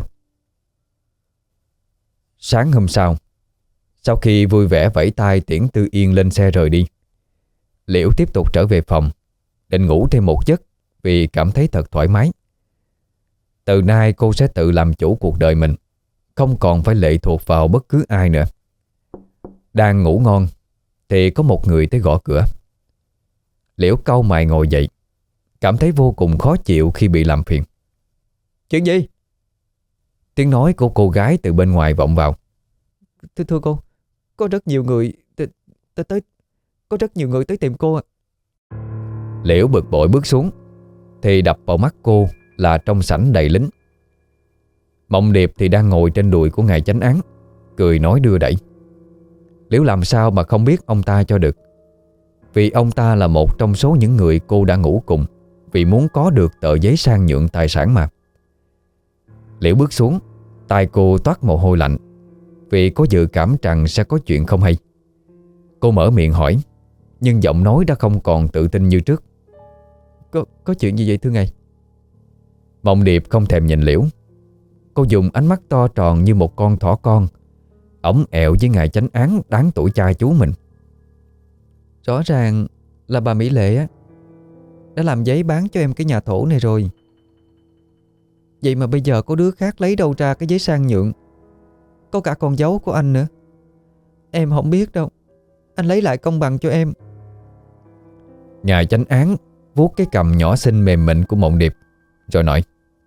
Sáng hôm sau khi vui vẻ vẫy tay tiễn Tư Yên lên xe rời đi, Liễu tiếp tục trở về phòng, định ngủ thêm một giấc vì cảm thấy thật thoải mái. Từ nay cô sẽ tự làm chủ cuộc đời mình, không còn phải lệ thuộc vào bất cứ ai nữa. Đang ngủ ngon thì có một người tới gõ cửa. Liễu cau mày ngồi dậy, cảm thấy vô cùng khó chịu khi bị làm phiền. Chuyện gì? Tiếng nói của cô gái từ bên ngoài vọng vào. Thưa cô, có rất nhiều người tới, có rất nhiều người tới tìm cô ạ. Liễu bực bội bước xuống, thì đập vào mắt cô là trong sảnh đầy lính. Mộng Điệp thì đang ngồi trên đùi của ngài chánh án, cười nói đưa đẩy. Liễu làm sao mà không biết ông ta cho được, vì ông ta là một trong số những người cô đã ngủ cùng vì muốn có được tờ giấy sang nhượng tài sản mà. Liễu bước xuống, tay cô toát mồ hôi lạnh, vì có dự cảm rằng sẽ có chuyện không hay. Cô mở miệng hỏi, nhưng giọng nói đã không còn tự tin như trước. Có chuyện gì vậy thưa ngài? Mộng Điệp không thèm nhìn Liễu. Cô dùng ánh mắt to tròn như một con thỏ con, ổng ẹo với ngài chánh án đáng tuổi cha chú mình. Rõ ràng là bà Mỹ Lệ á đã làm giấy bán cho em cái nhà thổ này rồi. Vậy mà bây giờ có đứa khác lấy đâu ra cái giấy sang nhượng, có cả con dấu của anh nữa. Em không biết đâu, anh lấy lại công bằng cho em. Ngài chánh án vuốt cái cằm nhỏ xinh mềm mịn của Mộng Điệp, rồi nói: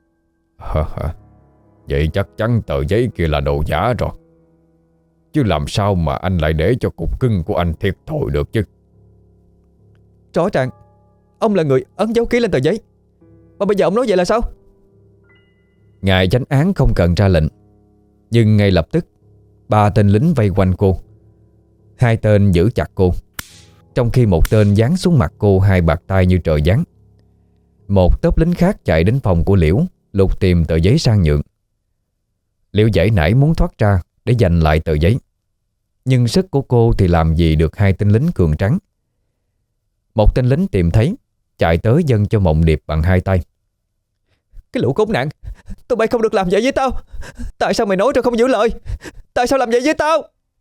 Vậy chắc chắn tờ giấy kia là đồ giả rồi, chứ làm sao mà anh lại để cho cục cưng của anh thiệt thòi được chứ. Rõ ràng ông là người ấn dấu ký lên tờ giấy, mà bây giờ ông nói vậy là sao? Ngài chánh án không cần ra lệnh, Nhưng ngay lập tức ba tên lính vây quanh cô. Hai tên giữ chặt cô, trong khi một tên giáng xuống mặt cô hai bạt tay như trời giáng. Một tốp lính khác chạy đến phòng của Liễu, lục tìm tờ giấy sang nhượng. Liễu giãy nảy muốn thoát ra để giành lại tờ giấy, nhưng sức của cô thì làm gì được hai tên lính cường tráng. Một tên lính tìm thấy, chạy tới dâng cho Mộng Điệp bằng hai tay. Cái lũ khốn nạn, tụi bay không được làm vậy với tao. Tại sao mày nói rồi không giữ lời? Tại sao làm vậy với tao?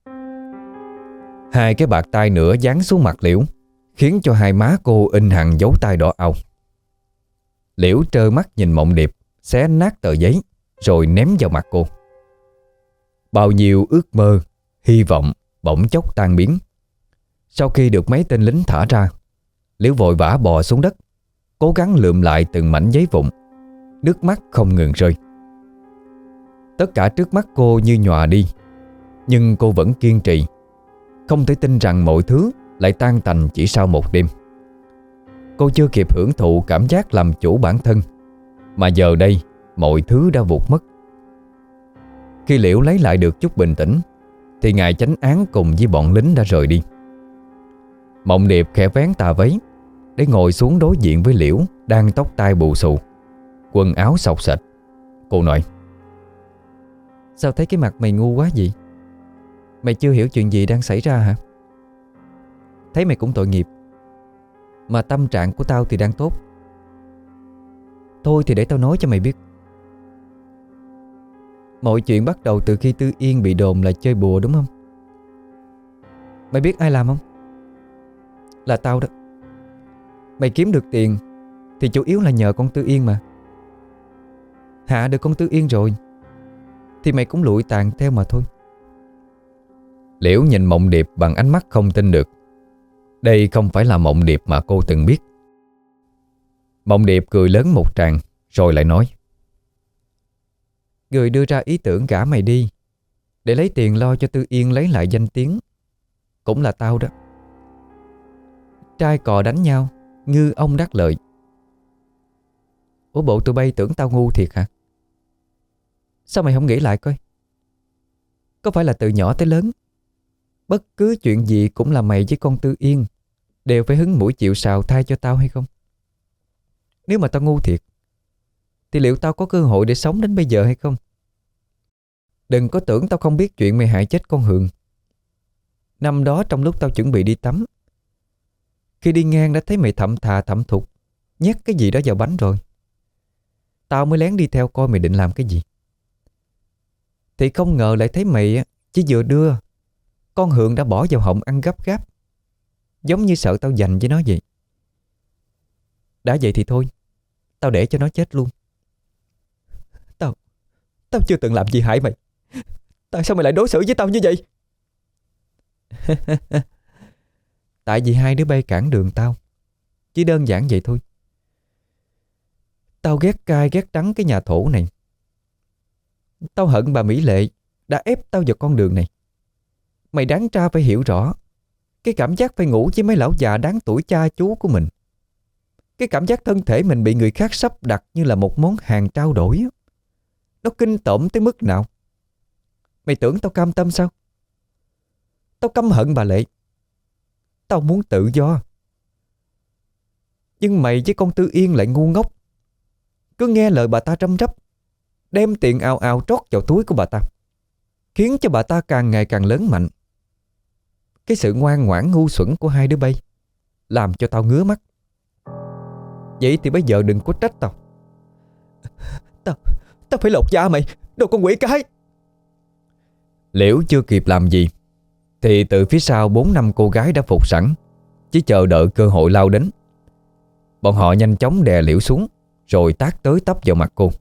Hai cái bạt tay nữa giáng xuống mặt Liễu, khiến cho hai má cô in hằn dấu tay đỏ au. Liễu trơ mắt nhìn Mộng Điệp xé nát tờ giấy rồi ném vào mặt cô. Bao nhiêu ước mơ, hy vọng bỗng chốc tan biến. Sau khi được mấy tên lính thả ra, Liễu vội vã bò xuống đất, cố gắng lượm lại từng mảnh giấy vụn. Nước mắt không ngừng rơi. Tất cả trước mắt cô như nhòa đi, nhưng cô vẫn kiên trì, không thể tin rằng mọi thứ lại tan tành chỉ sau một đêm. Cô chưa kịp hưởng thụ cảm giác làm chủ bản thân, mà giờ đây mọi thứ đã vụt mất. Khi Liễu lấy lại được chút bình tĩnh thì ngài chánh án cùng với bọn lính đã rời đi. Mộng Điệp khẽ vén tà váy để ngồi xuống đối diện với Liễu đang tóc tai bù xù, quần áo xộc xệch. Cô nói: Sao thấy cái mặt mày ngu quá vậy? Mày chưa hiểu chuyện gì đang xảy ra hả? Thấy mày cũng tội nghiệp, mà tâm trạng của tao thì đang tốt. Thôi thì để tao nói cho mày biết. Mọi chuyện bắt đầu từ khi Tư Yên bị đồn là chơi bùa, đúng không? Mày biết ai làm không? Là tao đó. Mày kiếm được tiền thì chủ yếu là nhờ con Tư Yên mà. Hạ được con Tư Yên rồi thì mày cũng lụi tàn theo mà thôi. Liễu nhìn Mộng Điệp bằng ánh mắt không tin được. Đây không phải là Mộng Điệp mà cô từng biết. Mộng Điệp cười lớn một tràng rồi lại nói: Người đưa ra ý tưởng gả mày đi để lấy tiền lo cho Tư Yên lấy lại danh tiếng cũng là tao đó. Trai cò đánh nhau, ngư ông đắc lợi. Ủa bộ tụi bay tưởng tao ngu thiệt hả? Sao mày không nghĩ lại coi? Có phải là từ nhỏ tới lớn, bất cứ chuyện gì cũng là mày với con Tư Yên đều phải hứng mũi chịu sào thay cho tao hay không? Nếu mà tao ngu thiệt thì liệu tao có cơ hội để sống đến bây giờ hay không? Đừng có tưởng tao không biết chuyện mày hại chết con Hường. Năm đó trong lúc tao chuẩn bị đi tắm, khi đi ngang đã thấy mày thậm thà thậm thục nhét cái gì đó vào bánh rồi. Tao mới lén đi theo coi mày định làm cái gì. Thì không ngờ lại thấy mày chỉ vừa đưa, con Hường đã bỏ vào họng ăn gấp gáp, giống như sợ tao giành với nó vậy. Đã vậy thì thôi, tao để cho nó chết luôn. Tao chưa từng làm gì hại mày. Tại sao mày lại đối xử với tao như vậy? Tại vì hai đứa bay cản đường tao. Chỉ đơn giản vậy thôi. Tao ghét cay ghét đắng cái nhà thổ này. Tao hận bà Mỹ Lệ đã ép tao vào con đường này. Mày đáng ra phải hiểu rõ cái cảm giác phải ngủ với mấy lão già đáng tuổi cha chú của mình. Cái cảm giác thân thể mình bị người khác sắp đặt như là một món hàng trao đổi. Nó kinh tởm tới mức nào? Mày tưởng tao cam tâm sao? Tao căm hận bà Lệ. Tao muốn tự do. Nhưng mày với con Tư Yên lại ngu ngốc, cứ nghe lời bà ta răm rắp, đem tiền ào ào trót vào túi của bà ta, khiến cho bà ta càng ngày càng lớn mạnh. Cái sự ngoan ngoãn ngu xuẩn của hai đứa bay làm cho tao ngứa mắt. Vậy thì bây giờ đừng có trách tao. Tao phải lột da mày, đồ con quỷ cái. Liễu chưa kịp làm gì thì từ phía sau 4-5 cô gái đã phục sẵn, chỉ chờ đợi cơ hội lao đến. Bọn họ nhanh chóng đè Liễu xuống rồi tát tới tấp vào mặt cô.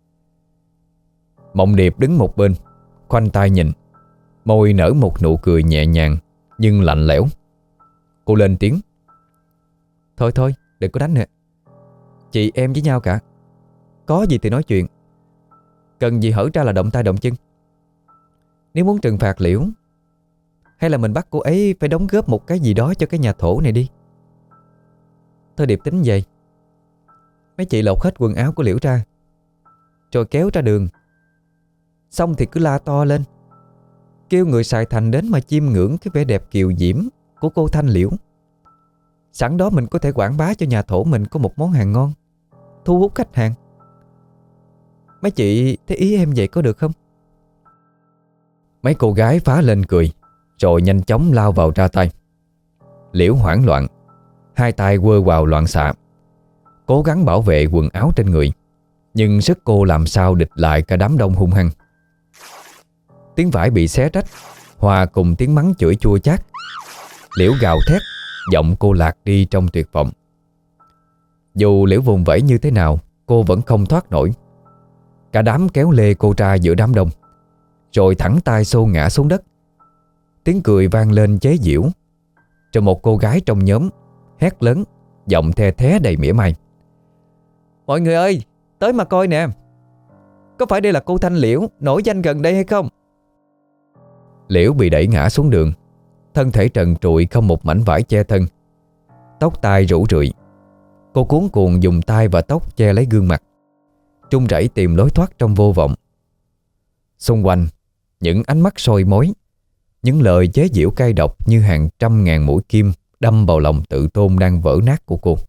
Mộng Điệp đứng một bên, khoanh tay nhìn, môi nở một nụ cười nhẹ nhàng nhưng lạnh lẽo. Cô lên tiếng: Thôi thôi, đừng có đánh nữa. Chị em với nhau cả. Có gì thì nói chuyện. Cần gì hở ra là động tay động chân. Nếu muốn trừng phạt Liễu, hay là mình bắt cô ấy phải đóng góp một cái gì đó cho cái nhà thổ này đi. Thôi Điệp tính vậy. Mấy chị lột hết quần áo của Liễu ra, rồi kéo ra đường. Xong thì cứ la to lên, kêu người xài thành đến mà chiêm ngưỡng cái vẻ đẹp kiều diễm của cô Thanh Liễu. Sẵn đó mình có thể quảng bá cho nhà thổ mình có một món hàng ngon, thu hút khách hàng. Mấy chị thấy ý em vậy có được không? Mấy cô gái phá lên cười, rồi nhanh chóng lao vào ra tay. Liễu hoảng loạn, hai tay quơ quào loạn xạ, cố gắng bảo vệ quần áo trên người, nhưng sức cô làm sao địch lại cả đám đông hung hăng. Tiếng vải bị xé rách hòa cùng tiếng mắng chửi chua chát. Liễu gào thét, giọng cô lạc đi trong tuyệt vọng. Dù Liễu vùng vẫy như thế nào, cô vẫn không thoát nổi. Cả đám kéo lê cô ra giữa đám đông, rồi thẳng tay xô ngã xuống đất. Tiếng cười vang lên chế giễu. Rồi một cô gái trong nhóm hét lớn, giọng the thé đầy mỉa mai: Mọi người ơi, tới mà coi nè, có phải đây là cô Thanh Liễu nổi danh gần đây hay không? Liễu bị đẩy ngã xuống đường, thân thể trần trụi không một mảnh vải che thân, tóc tai rủ rượi. Cô cuống cuồng dùng tay và tóc che lấy gương mặt, trung rẩy tìm lối thoát trong vô vọng. Xung quanh, những ánh mắt soi mói, những lời chế giễu cay độc như hàng trăm ngàn mũi kim đâm vào lòng tự tôn đang vỡ nát của cô.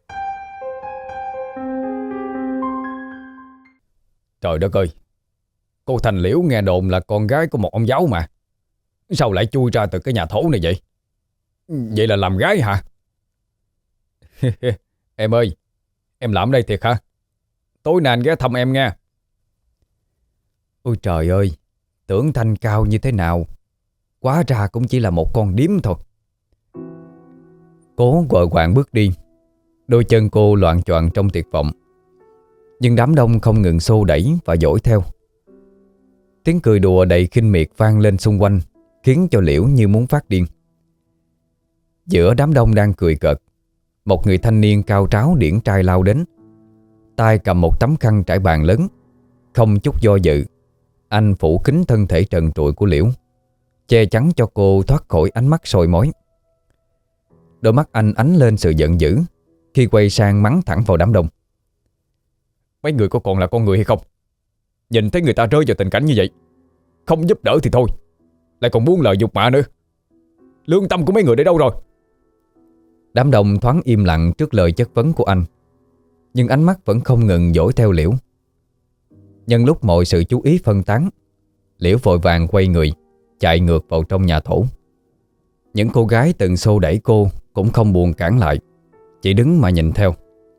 Trời đất ơi, cô Thành Liễu nghe đồn là con gái của một ông giáo mà, sao lại chui ra từ cái nhà thổ này vậy? Vậy là làm gái hả? Em ơi, em làm đây thiệt hả? Tối nay anh ghé thăm em nha. Ôi trời ơi, tưởng thanh cao như thế nào, hóa ra cũng chỉ là một con điếm thôi. Cố quờ quạng bước đi, đôi chân cô loạng choạng trong tuyệt vọng. Nhưng đám đông không ngừng xô đẩy và dỗi theo. Tiếng cười đùa đầy khinh miệt vang lên xung quanh, khiến cho Liễu như muốn phát điên. Giữa đám đông đang cười cợt, một người thanh niên cao tráo điển trai lao đến, tay cầm một tấm khăn trải bàn lớn. Không chút do dự, anh phủ kín thân thể trần trụi của Liễu, che chắn cho cô thoát khỏi ánh mắt soi mói. Đôi mắt anh ánh lên sự giận dữ khi quay sang mắng thẳng vào đám đông: Mấy người có còn là con người hay không? Nhìn thấy người ta rơi vào tình cảnh như vậy, không giúp đỡ thì thôi, lại còn buông lời nhục mạ nữa. Lương tâm của mấy người để đâu rồi? Đám đông thoáng im lặng trước lời chất vấn của anh, nhưng ánh mắt vẫn không ngừng dõi theo Liễu. Nhân lúc mọi sự chú ý phân tán, Liễu vội vàng quay người, chạy ngược vào trong nhà thổ. Những cô gái từng xô đẩy cô cũng không buồn cản lại, chỉ đứng mà nhìn theo.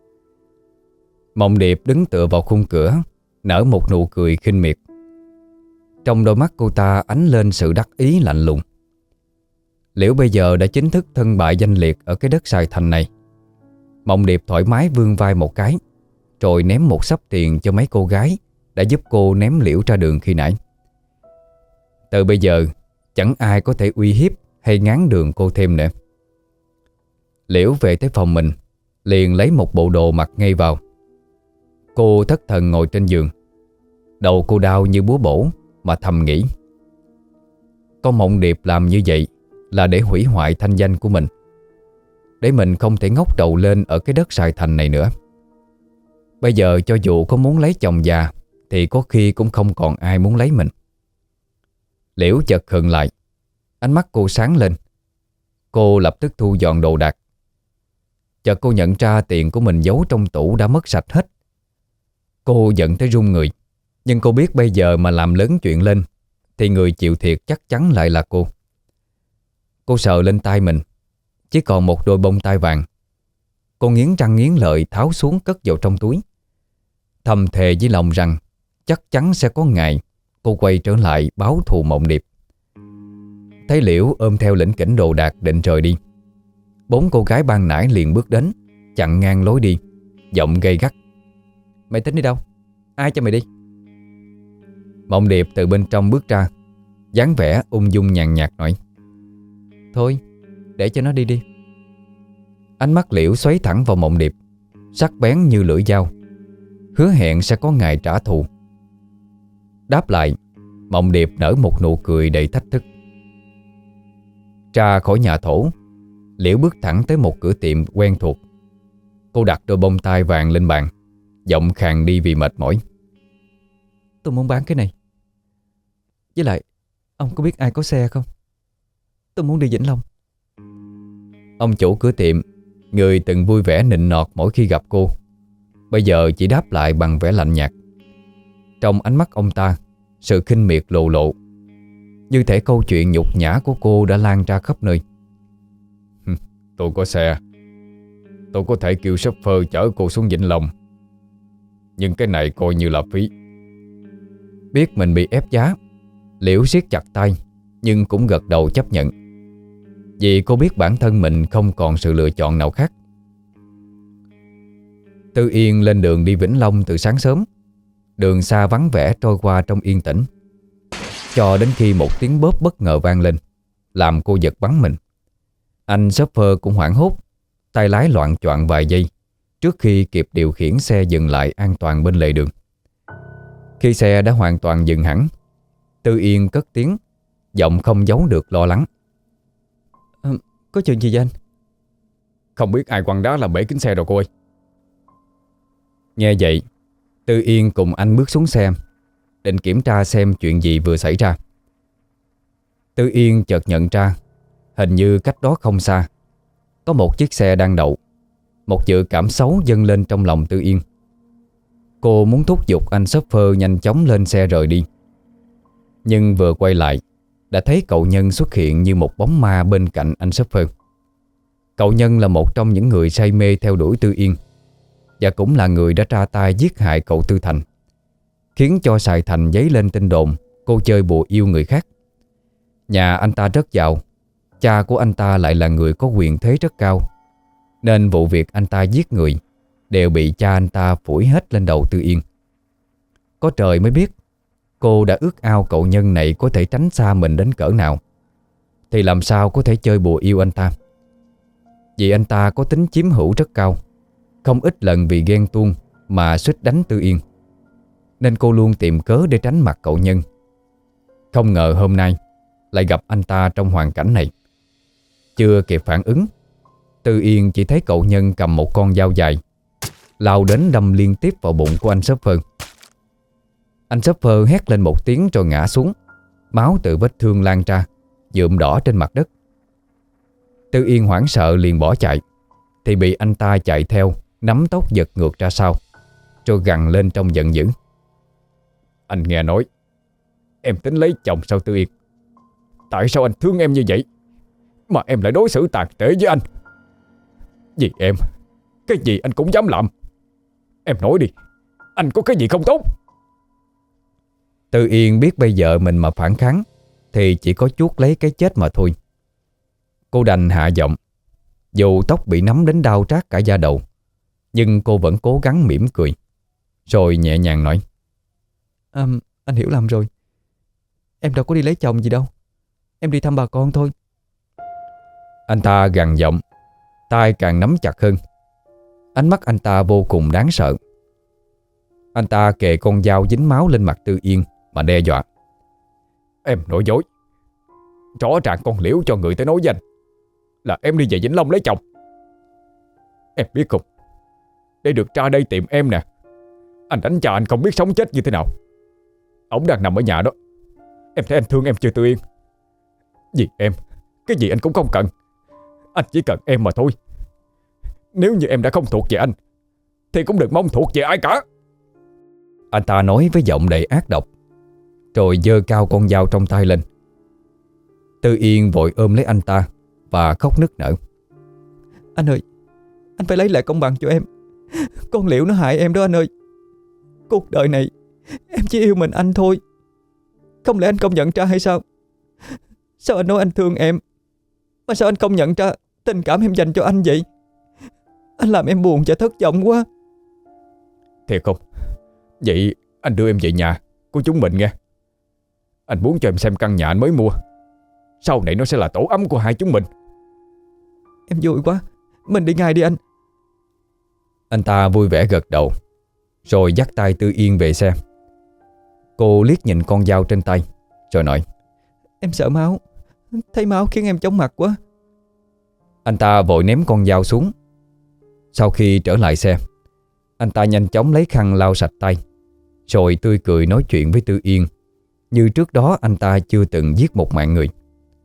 Mộng Điệp đứng tựa vào khung cửa, nở một nụ cười khinh miệt. Trong đôi mắt cô ta ánh lên sự đắc ý lạnh lùng. Liễu bây giờ đã chính thức thân bại danh liệt ở cái đất Sài Thành này. Mộng Điệp thoải mái vươn vai một cái, rồi ném một xấp tiền cho mấy cô gái đã giúp cô ném Liễu ra đường khi nãy. Từ bây giờ chẳng ai có thể uy hiếp hay ngáng đường cô thêm nữa. Liễu về tới phòng mình, liền lấy một bộ đồ mặc ngay vào. Cô thất thần ngồi trên giường, đầu cô đau như búa bổ mà thầm nghĩ: con Mộng Điệp làm như vậy là để hủy hoại thanh danh của mình, để mình không thể ngóc đầu lên ở cái đất Sài Thành này nữa. Bây giờ cho dù có muốn lấy chồng già thì có khi cũng không còn ai muốn lấy mình. Liễu chợt khựng lại, ánh mắt cô sáng lên. Cô lập tức thu dọn đồ đạc. Chợt cô nhận ra tiền của mình giấu trong tủ đã mất sạch hết. Cô giận tới run người, nhưng cô biết bây giờ mà làm lớn chuyện lên thì người chịu thiệt chắc chắn lại là cô. Cô sờ lên tay mình, chỉ còn một đôi bông tai vàng. Cô nghiến răng nghiến lợi tháo xuống cất vào trong túi, thầm thề với lòng rằng chắc chắn sẽ có ngày cô quay trở lại báo thù Mộng Điệp. Thấy Liễu ôm theo lỉnh kỉnh đồ đạc định rời đi, bốn cô gái ban nãy liền bước đến, chặn ngang lối đi, giọng gay gắt: Mày tính đi đâu? Ai cho mày đi? Mộng Điệp từ bên trong bước ra, dáng vẻ ung dung nhàn nhạt nói: Thôi, để cho nó đi đi. Ánh mắt Liễu xoáy thẳng vào Mộng Điệp, sắc bén như lưỡi dao, hứa hẹn sẽ có ngày trả thù. Đáp lại, Mộng Điệp nở một nụ cười đầy thách thức. Ra khỏi nhà thổ, Liễu bước thẳng tới một cửa tiệm quen thuộc. Cô đặt đôi bông tai vàng lên bàn, giọng khàn đi vì mệt mỏi: Tôi muốn bán cái này, Với lại ông có biết ai có xe không? Tôi muốn đi Vĩnh Long. Ông chủ cửa tiệm, người từng vui vẻ nịnh nọt mỗi khi gặp cô, bây giờ chỉ đáp lại bằng vẻ lạnh nhạt. Trong ánh mắt ông ta, sự khinh miệt lộ lộ, như thể câu chuyện nhục nhã của cô đã lan ra khắp nơi. Tôi có xe, tôi có thể kêu shopper chở cô xuống Vĩnh Long, nhưng cái này coi như là phí. Biết mình bị ép giá, Liễu siết chặt tay nhưng cũng gật đầu chấp nhận, vì cô biết bản thân mình không còn sự lựa chọn nào khác. Tư Yên lên đường đi Vĩnh Long từ sáng sớm. Đường xa vắng vẻ trôi qua trong yên tĩnh, cho đến khi một tiếng bóp bất ngờ vang lên, làm cô giật bắn mình. Anh shopper cũng hoảng hốt, tay lái loạng choạng vài giây trước khi kịp điều khiển xe dừng lại an toàn bên lề đường. Khi xe đã hoàn toàn dừng hẳn, Tư Yên cất tiếng, giọng không giấu được lo lắng. Có chuyện gì vậy anh? Không biết ai quăng đá làm bể kính xe rồi cô ơi. Nghe vậy, Tư Yên cùng anh bước xuống xe, định kiểm tra xem chuyện gì vừa xảy ra. Tư Yên chợt nhận ra, hình như cách đó không xa có một chiếc xe đang đậu. Một dự cảm xấu dâng lên trong lòng Tư Yên. Cô muốn thúc giục anh shopper nhanh chóng lên xe rời đi, nhưng vừa quay lại đã thấy cậu Nhân xuất hiện như một bóng ma bên cạnh anh shopper. Cậu Nhân là một trong những người say mê theo đuổi Tư Yên, và cũng là người đã ra tay giết hại cậu Tư Thành, khiến cho Sài Thành dấy lên tin đồn cô chơi bùa yêu người khác. Nhà anh ta rất giàu, cha của anh ta lại là người có quyền thế rất cao, nên vụ việc anh ta giết người đều bị cha anh ta phủi hết lên đầu Tư Yên. Có trời mới biết cô đã ước ao cậu Nhân này có thể tránh xa mình đến cỡ nào, thì làm sao có thể chơi bùa yêu anh ta. Vì anh ta có tính chiếm hữu rất cao, không ít lần vì ghen tuông mà suýt đánh Tư Yên, nên cô luôn tìm cớ để tránh mặt cậu Nhân. Không ngờ hôm nay lại gặp anh ta trong hoàn cảnh này. Chưa kịp phản ứng, Tư Yên chỉ thấy cậu Nhân cầm một con dao dài lao đến đâm liên tiếp vào bụng của anh shopper. Anh shopper hét lên một tiếng rồi ngã xuống, máu từ vết thương lan ra, nhuộm đỏ trên mặt đất. Tư Yên hoảng sợ liền bỏ chạy, thì bị anh ta chạy theo nắm tóc giật ngược ra sau, rồi gằn lên trong giận dữ. Anh nghe nói em tính lấy chồng sao Tư Yên? Tại sao anh thương em như vậy mà em lại đối xử tàn tệ với anh? Vì em, cái gì anh cũng dám làm. Em nói đi, anh có cái gì không tốt? Tư Yên biết bây giờ mình mà phản kháng thì chỉ có chuốc lấy cái chết mà thôi. Cô đành hạ giọng. Dù tóc bị nắm đến đau rát cả da đầu, nhưng cô vẫn cố gắng mỉm cười, rồi nhẹ nhàng nói: Anh hiểu lầm rồi. Em đâu có đi lấy chồng gì đâu. Em đi thăm bà con thôi. Anh ta gằn giọng, tay càng nắm chặt hơn. Ánh mắt anh ta vô cùng đáng sợ. Anh ta kề con dao dính máu lên mặt Tư Yên mà đe dọa: Em nói dối. Rõ ràng con Liễu cho người tới nói với anh là em đi về Vĩnh Long lấy chồng. Em biết không, để được ra đây tìm em nè, anh đánh cha anh không biết sống chết như thế nào. Ổng đang nằm ở nhà đó. Em thấy anh thương em chưa Tư Yên? Vì em, cái gì anh cũng không cần. Anh chỉ cần em mà thôi. Nếu như em đã không thuộc về anh thì cũng đừng mong thuộc về ai cả. Anh ta nói với giọng đầy ác độc, rồi giơ cao con dao trong tay lên. Tư Yên vội ôm lấy anh ta và khóc nức nở. Anh ơi, anh phải lấy lại công bằng cho em. Con Liễu nó hại em đó anh ơi. Cuộc đời này em chỉ yêu mình anh thôi. Không lẽ anh không nhận ra hay sao? Sao anh nói anh thương em, mà sao anh không nhận ra tình cảm em dành cho anh vậy? Anh làm em buồn và thất vọng quá. Thiệt không? Vậy anh đưa em về nhà của chúng mình nghe. Anh muốn cho em xem căn nhà anh mới mua. Sau này nó sẽ là tổ ấm của hai chúng mình. Em vui quá, mình đi ngay đi anh. Anh ta vui vẻ gật đầu, rồi dắt tay Tư Yên về xe. Cô liếc nhìn con dao trên tay, rồi nói: Em sợ máu. Thấy máu khiến em chóng mặt quá. Anh ta vội ném con dao xuống. Sau khi trở lại xe, anh ta nhanh chóng lấy khăn lau sạch tay, rồi tươi cười nói chuyện với Tư Yên như trước đó anh ta chưa từng giết một mạng người.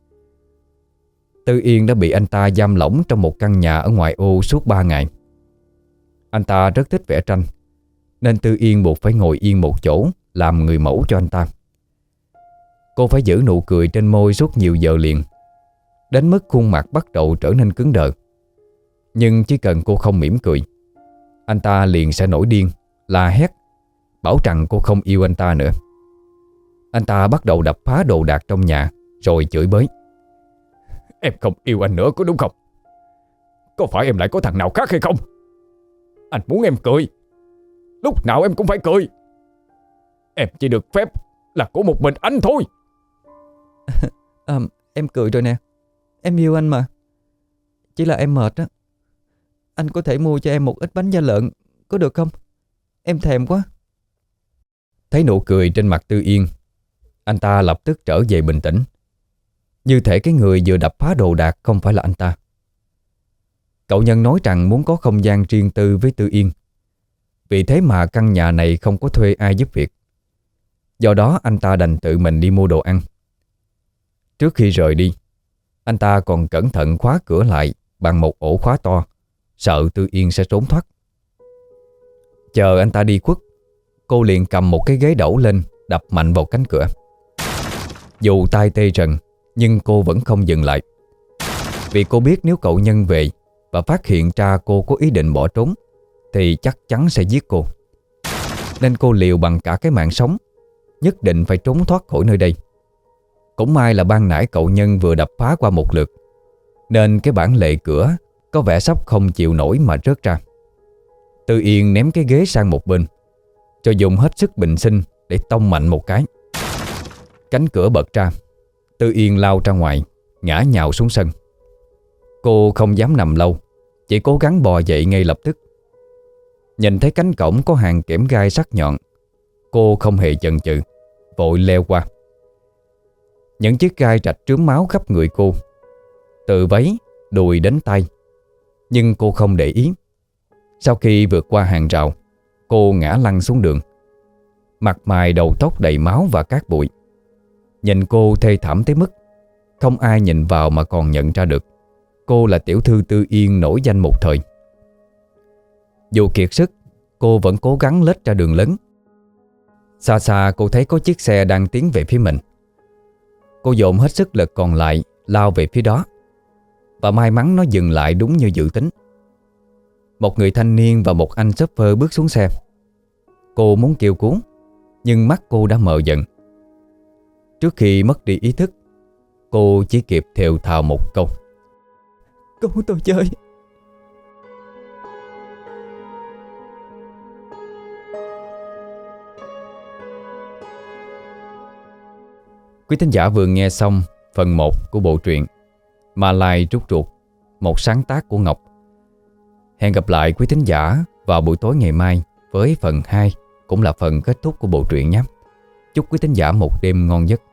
Tư Yên đã bị anh ta giam lỏng trong một căn nhà ở ngoại ô suốt 3 ngày. Anh ta rất thích vẽ tranh, nên Tư Yên buộc phải ngồi yên một chỗ làm người mẫu cho anh ta. Cô phải giữ nụ cười trên môi suốt nhiều giờ liền, đến mức khuôn mặt bắt đầu trở nên cứng đờ. Nhưng chỉ cần cô không mỉm cười, anh ta liền sẽ nổi điên, la hét, bảo rằng cô không yêu anh ta nữa. Anh ta bắt đầu đập phá đồ đạc trong nhà, rồi chửi bới. Em không yêu anh nữa có đúng không? Có phải em lại có thằng nào khác hay không? Anh muốn em cười, lúc nào em cũng phải cười. Em chỉ được phép là của một mình anh thôi. Em cười rồi nè. Em yêu anh mà. Chỉ là em mệt á. Anh có thể mua cho em một ít bánh da lợn, có được không? Em thèm quá. Thấy nụ cười trên mặt Tư Yên, anh ta lập tức trở về bình tĩnh, như thể cái người vừa đập phá đồ đạc không phải là anh ta. Cậu Nhân nói rằng muốn có không gian riêng tư với Tư Yên, vì thế mà căn nhà này không có thuê ai giúp việc. Do đó anh ta đành tự mình đi mua đồ ăn. Trước khi rời đi, anh ta còn cẩn thận khóa cửa lại bằng một ổ khóa to, sợ Tư Yên sẽ trốn thoát. Chờ anh ta đi khuất, cô liền cầm một cái ghế đẩu lên, đập mạnh vào cánh cửa. Dù tay tê rần, nhưng cô vẫn không dừng lại, vì cô biết nếu cậu Nhân về và phát hiện ra cô có ý định bỏ trốn thì chắc chắn sẽ giết cô. Nên cô liều bằng cả cái mạng sống, nhất định phải trốn thoát khỏi nơi đây. Cũng may là ban nãy cậu Nhân vừa đập phá qua một lượt, nên cái bản lề cửa có vẻ sắp không chịu nổi mà rớt ra. Tư Yên ném cái ghế sang một bên, rồi dùng hết sức bình sinh để tông mạnh một cái. Cánh cửa bật ra, Tư Yên lao ra ngoài, ngã nhào xuống sân. Cô không dám nằm lâu, chỉ cố gắng bò dậy ngay lập tức. Nhìn thấy cánh cổng có hàng kẽm gai sắc nhọn, cô không hề chần chừ, vội leo qua. Những chiếc gai rạch rướm máu khắp người cô, từ váy, đùi đến tay, nhưng cô không để ý. Sau khi vượt qua hàng rào, cô ngã lăn xuống đường, mặt mày đầu tóc đầy máu và cát bụi. Nhìn cô thê thảm tới mức không ai nhìn vào mà còn nhận ra được cô là tiểu thư Tư Yên nổi danh một thời. Dù kiệt sức, cô vẫn cố gắng lết ra đường lớn. Xa xa cô thấy có chiếc xe đang tiến về phía mình. Cô dồn hết sức lực còn lại lao về phía đó, và may mắn nó dừng lại đúng như dự tính. Một người thanh niên và một anh shopper bước xuống xe. Cô muốn kêu cứu, nhưng mắt cô đã mờ dần. Trước khi mất đi ý thức, cô chỉ kịp thều thào một câu: Cứu tôi chơi. Quý thính giả vừa nghe xong phần 1 của bộ truyện Ma Lai Trút Ruột, một sáng tác của Ngọc. Hẹn gặp lại quý thính giả vào buổi tối ngày mai với phần 2, cũng là phần kết thúc của bộ truyện nhé. Chúc quý thính giả một đêm ngon giấc.